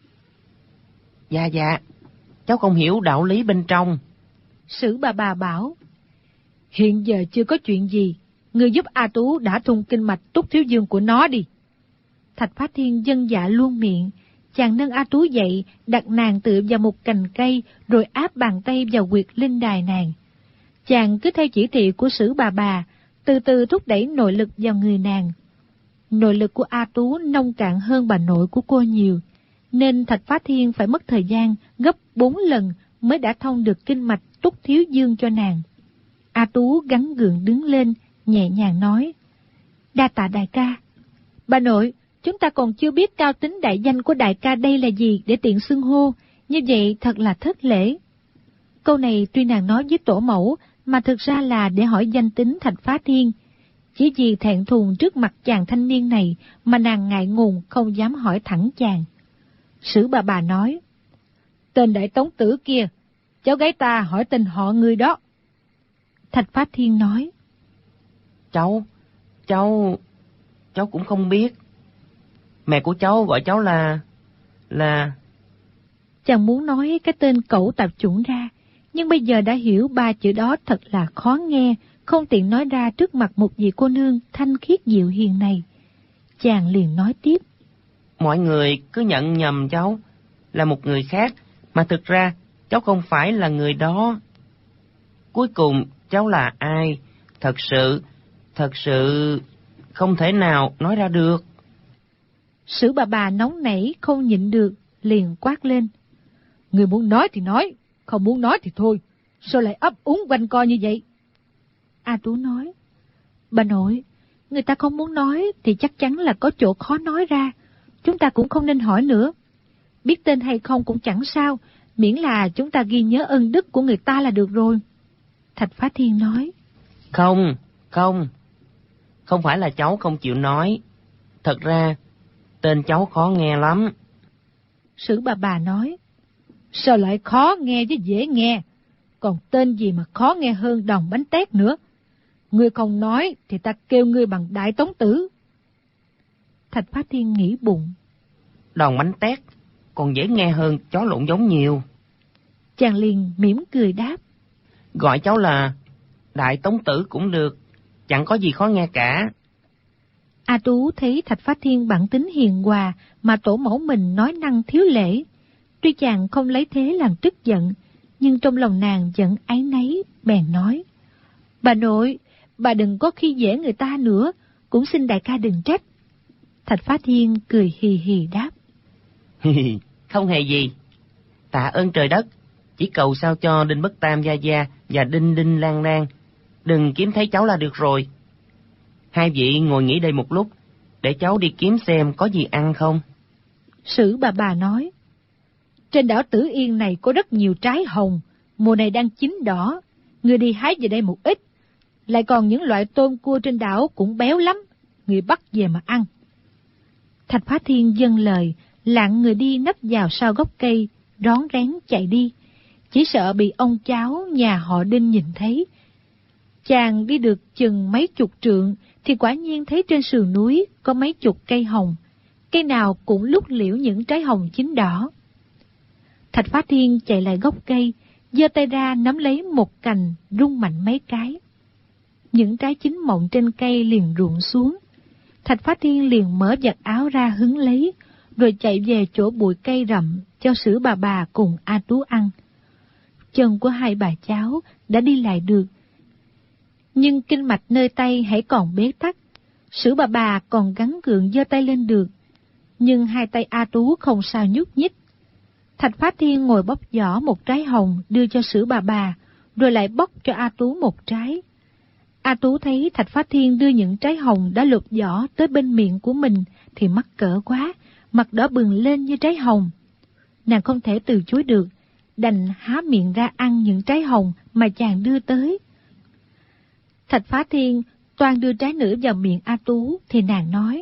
Dạ, cháu không hiểu đạo lý bên trong. Sử bà bảo. Hiện giờ chưa có chuyện gì, ngươi giúp A Tú đã thông kinh mạch Túc Thiếu Dương của nó đi. Thạch Phá Thiên dân dạ luôn miệng, chàng nâng A Tú dậy, đặt nàng tựa vào một cành cây, rồi áp bàn tay vào huyệt linh đài nàng. Chàng cứ theo chỉ thị của Sử bà, từ từ thúc đẩy nội lực vào người nàng. Nội lực của A Tú nông cạn hơn bà nội của cô nhiều, nên Thạch Phá Thiên phải mất thời gian gấp 4 lần mới đã thông được kinh mạch Túc Thiếu Dương cho nàng. A Tú gắng gượng đứng lên, nhẹ nhàng nói. Đa tạ đại ca. Bà nội, chúng ta còn chưa biết cao tính đại danh của đại ca đây là gì để tiện xưng hô, như vậy thật là thất lễ. Câu này tuy nàng nói với tổ mẫu, mà thực ra là để hỏi danh tính Thạch Phá Thiên. Chỉ vì thẹn thùng trước mặt chàng thanh niên này mà nàng ngại ngùng không dám hỏi thẳng chàng. Sử bà nói. Tên đại tống tử kia, cháu gái ta hỏi tên họ người đó. Thạch Phá Thiên nói. Cháu cũng không biết. Mẹ của cháu gọi cháu là... Chàng muốn nói cái tên cẩu tạp chủng ra, nhưng bây giờ đã hiểu ba chữ đó thật là khó nghe, không tiện nói ra trước mặt một vị cô nương thanh khiết dịu hiền này. Chàng liền nói tiếp. Mọi người cứ nhận nhầm cháu là một người khác, mà thực ra cháu không phải là người đó. Cuối cùng cháu là ai? Thật sự không thể nào nói ra được. Sử bà nóng nảy không nhịn được, liền quát lên. Người muốn nói thì nói, không muốn nói thì thôi, sao lại ấp úng quanh co như vậy? A Tú nói. Bà nội, người ta không muốn nói thì chắc chắn là có chỗ khó nói ra, chúng ta cũng không nên hỏi nữa. Biết tên hay không cũng chẳng sao, miễn là chúng ta ghi nhớ ân đức của người ta là được rồi. Thạch Phá Thiên nói. Không phải là cháu không chịu nói. Thật ra, tên cháu khó nghe lắm. Sử bà nói. Sao lại khó nghe với dễ nghe? Còn tên gì mà khó nghe hơn Đòn Bánh Tét nữa? Ngươi không nói thì ta kêu ngươi bằng Đại Tống Tử. Thạch Phá Thiên nghĩ bụng. Đòn Bánh Tét còn dễ nghe hơn chó lộn giống nhiều. Chàng liền mỉm cười đáp. Gọi cháu là Đại Tống Tử cũng được, chẳng có gì khó nghe cả. A Tú thấy Thạch Phá Thiên bản tính hiền hòa mà tổ mẫu mình nói năng thiếu lễ. Tuy chàng không lấy thế làm tức giận, nhưng trong lòng nàng vẫn áy náy, bèn nói: "Bà nội, bà đừng có khi dễ người ta nữa, cũng xin đại ca đừng trách." Thạch Phá Thiên cười hì hì đáp: "Không hề gì, tạ ơn trời đất, chỉ cầu sao cho Đinh Bất Tam gia gia và Đinh Đinh Lan Lan đừng kiếm thấy cháu là được rồi. Hai vị ngồi nghỉ đây một lúc, để cháu đi kiếm xem có gì ăn không." Sử bà nói: "Trên đảo Tử Yên này có rất nhiều trái hồng, mùa này đang chín đỏ, ngươi đi hái về đây một ít. Lại còn những loại tôm cua trên đảo cũng béo lắm, ngươi bắt về mà ăn." Thạch Phá Thiên dâng lời, lặng người đi nấp vào sau gốc cây, rón rén chạy đi, chỉ sợ bị ông cháu nhà họ Đinh nhìn thấy. Chàng đi được chừng mấy chục trượng thì quả nhiên thấy trên sườn núi có mấy chục cây hồng, cây nào cũng lúc liễu những trái hồng chín đỏ. Thạch Phá Thiên chạy lại gốc cây, giơ tay ra nắm lấy một cành, rung mạnh mấy cái. Những trái chín mọng trên cây liền rụng xuống. Thạch Phá Thiên liền mở vạt áo ra hứng lấy, rồi chạy về chỗ bụi cây rậm cho Sử bà cùng A Tú ăn. Chân của hai bà cháu đã đi lại được, nhưng kinh mạch nơi tay hãy còn bế tắc. Sử bà còn gắng gượng giơ tay lên được, nhưng hai tay A Tú không sao nhúc nhích. Thạch Phá Thiên ngồi bóc vỏ một trái hồng đưa cho Sử bà, rồi lại bóc cho A Tú một trái. A Tú thấy Thạch Phá Thiên đưa những trái hồng đã lột vỏ tới bên miệng của mình thì mắc cỡ quá, mặt đỏ bừng lên như trái hồng. Nàng không thể từ chối được, đành há miệng ra ăn những trái hồng mà chàng đưa tới. Thạch Phá Thiên toan đưa trái nữa vào miệng A Tú thì nàng nói: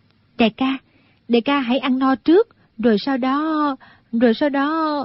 Đại ca hãy ăn no trước, rồi sau đó...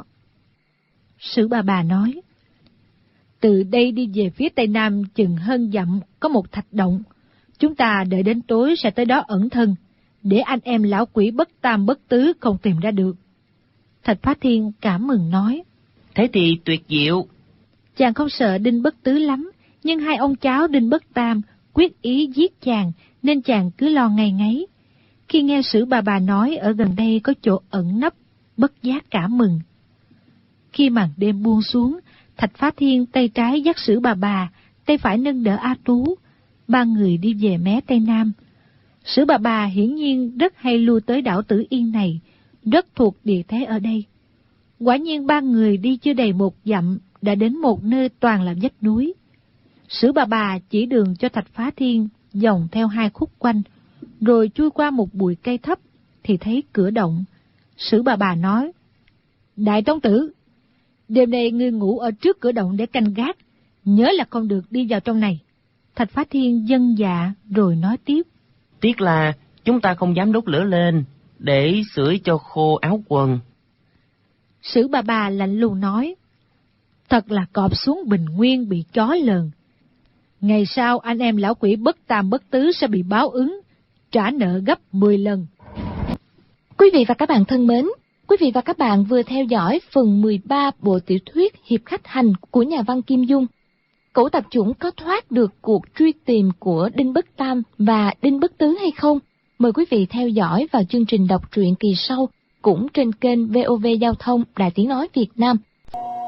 Sử bà nói: "Từ đây đi về phía tây nam chừng hơn dặm có một thạch động. Chúng ta đợi đến tối sẽ tới đó ẩn thân, để anh em lão quỷ bất tam bất tứ không tìm ra được." Thạch Phá Thiên cảm mừng nói: "Thế thì tuyệt diệu." Chàng không sợ Đinh Bất Tứ lắm, nhưng hai ông cháu Đinh Bất Tam quyết ý giết chàng, nên chàng cứ lo ngày ngáy. Khi nghe Sử bà nói ở gần đây có chỗ ẩn nấp, bất giác cảm mừng. Khi màn đêm buông xuống, Thạch Phá Thiên tay trái dắt Sử bà, tay phải nâng đỡ A Tú. Ba người đi về mé tây nam. Sử bà hiển nhiên rất hay lui tới đảo Tử Yên này, rất thuộc địa thế ở đây. Quả nhiên ba người đi chưa đầy một dặm đã đến một nơi toàn là vách núi. Sử bà chỉ đường cho Thạch Phá Thiên vòng theo hai khúc quanh, rồi chui qua một bụi cây thấp thì thấy cửa động. Sử bà nói: "Đại tông tử, đêm nay ngươi ngủ ở trước cửa động để canh gác, nhớ là không được đi vào trong này." Thạch Phá Thiên vâng dạ rồi nói tiếp: "Tiếc là chúng ta không dám đốt lửa lên để sưởi cho khô áo quần." Sử bà lạnh lùng nói: "Thật là cọp xuống bình nguyên bị chó lờn. Ngày sau anh em lão quỷ bất tam bất tứ sẽ bị báo ứng, trả nợ gấp 10 lần. Quý vị và các bạn thân mến, quý vị và các bạn vừa theo dõi phần 13 bộ tiểu thuyết Hiệp Khách Hành của nhà văn Kim Dung. Cẩu Tạp Chủng có thoát được cuộc truy tìm của Đinh Bất Tam và Đinh Bất Tứ hay không? Mời quý vị theo dõi vào chương trình đọc truyện kỳ sau, cũng trên kênh VOV Giao thông Đài Tiếng Nói Việt Nam.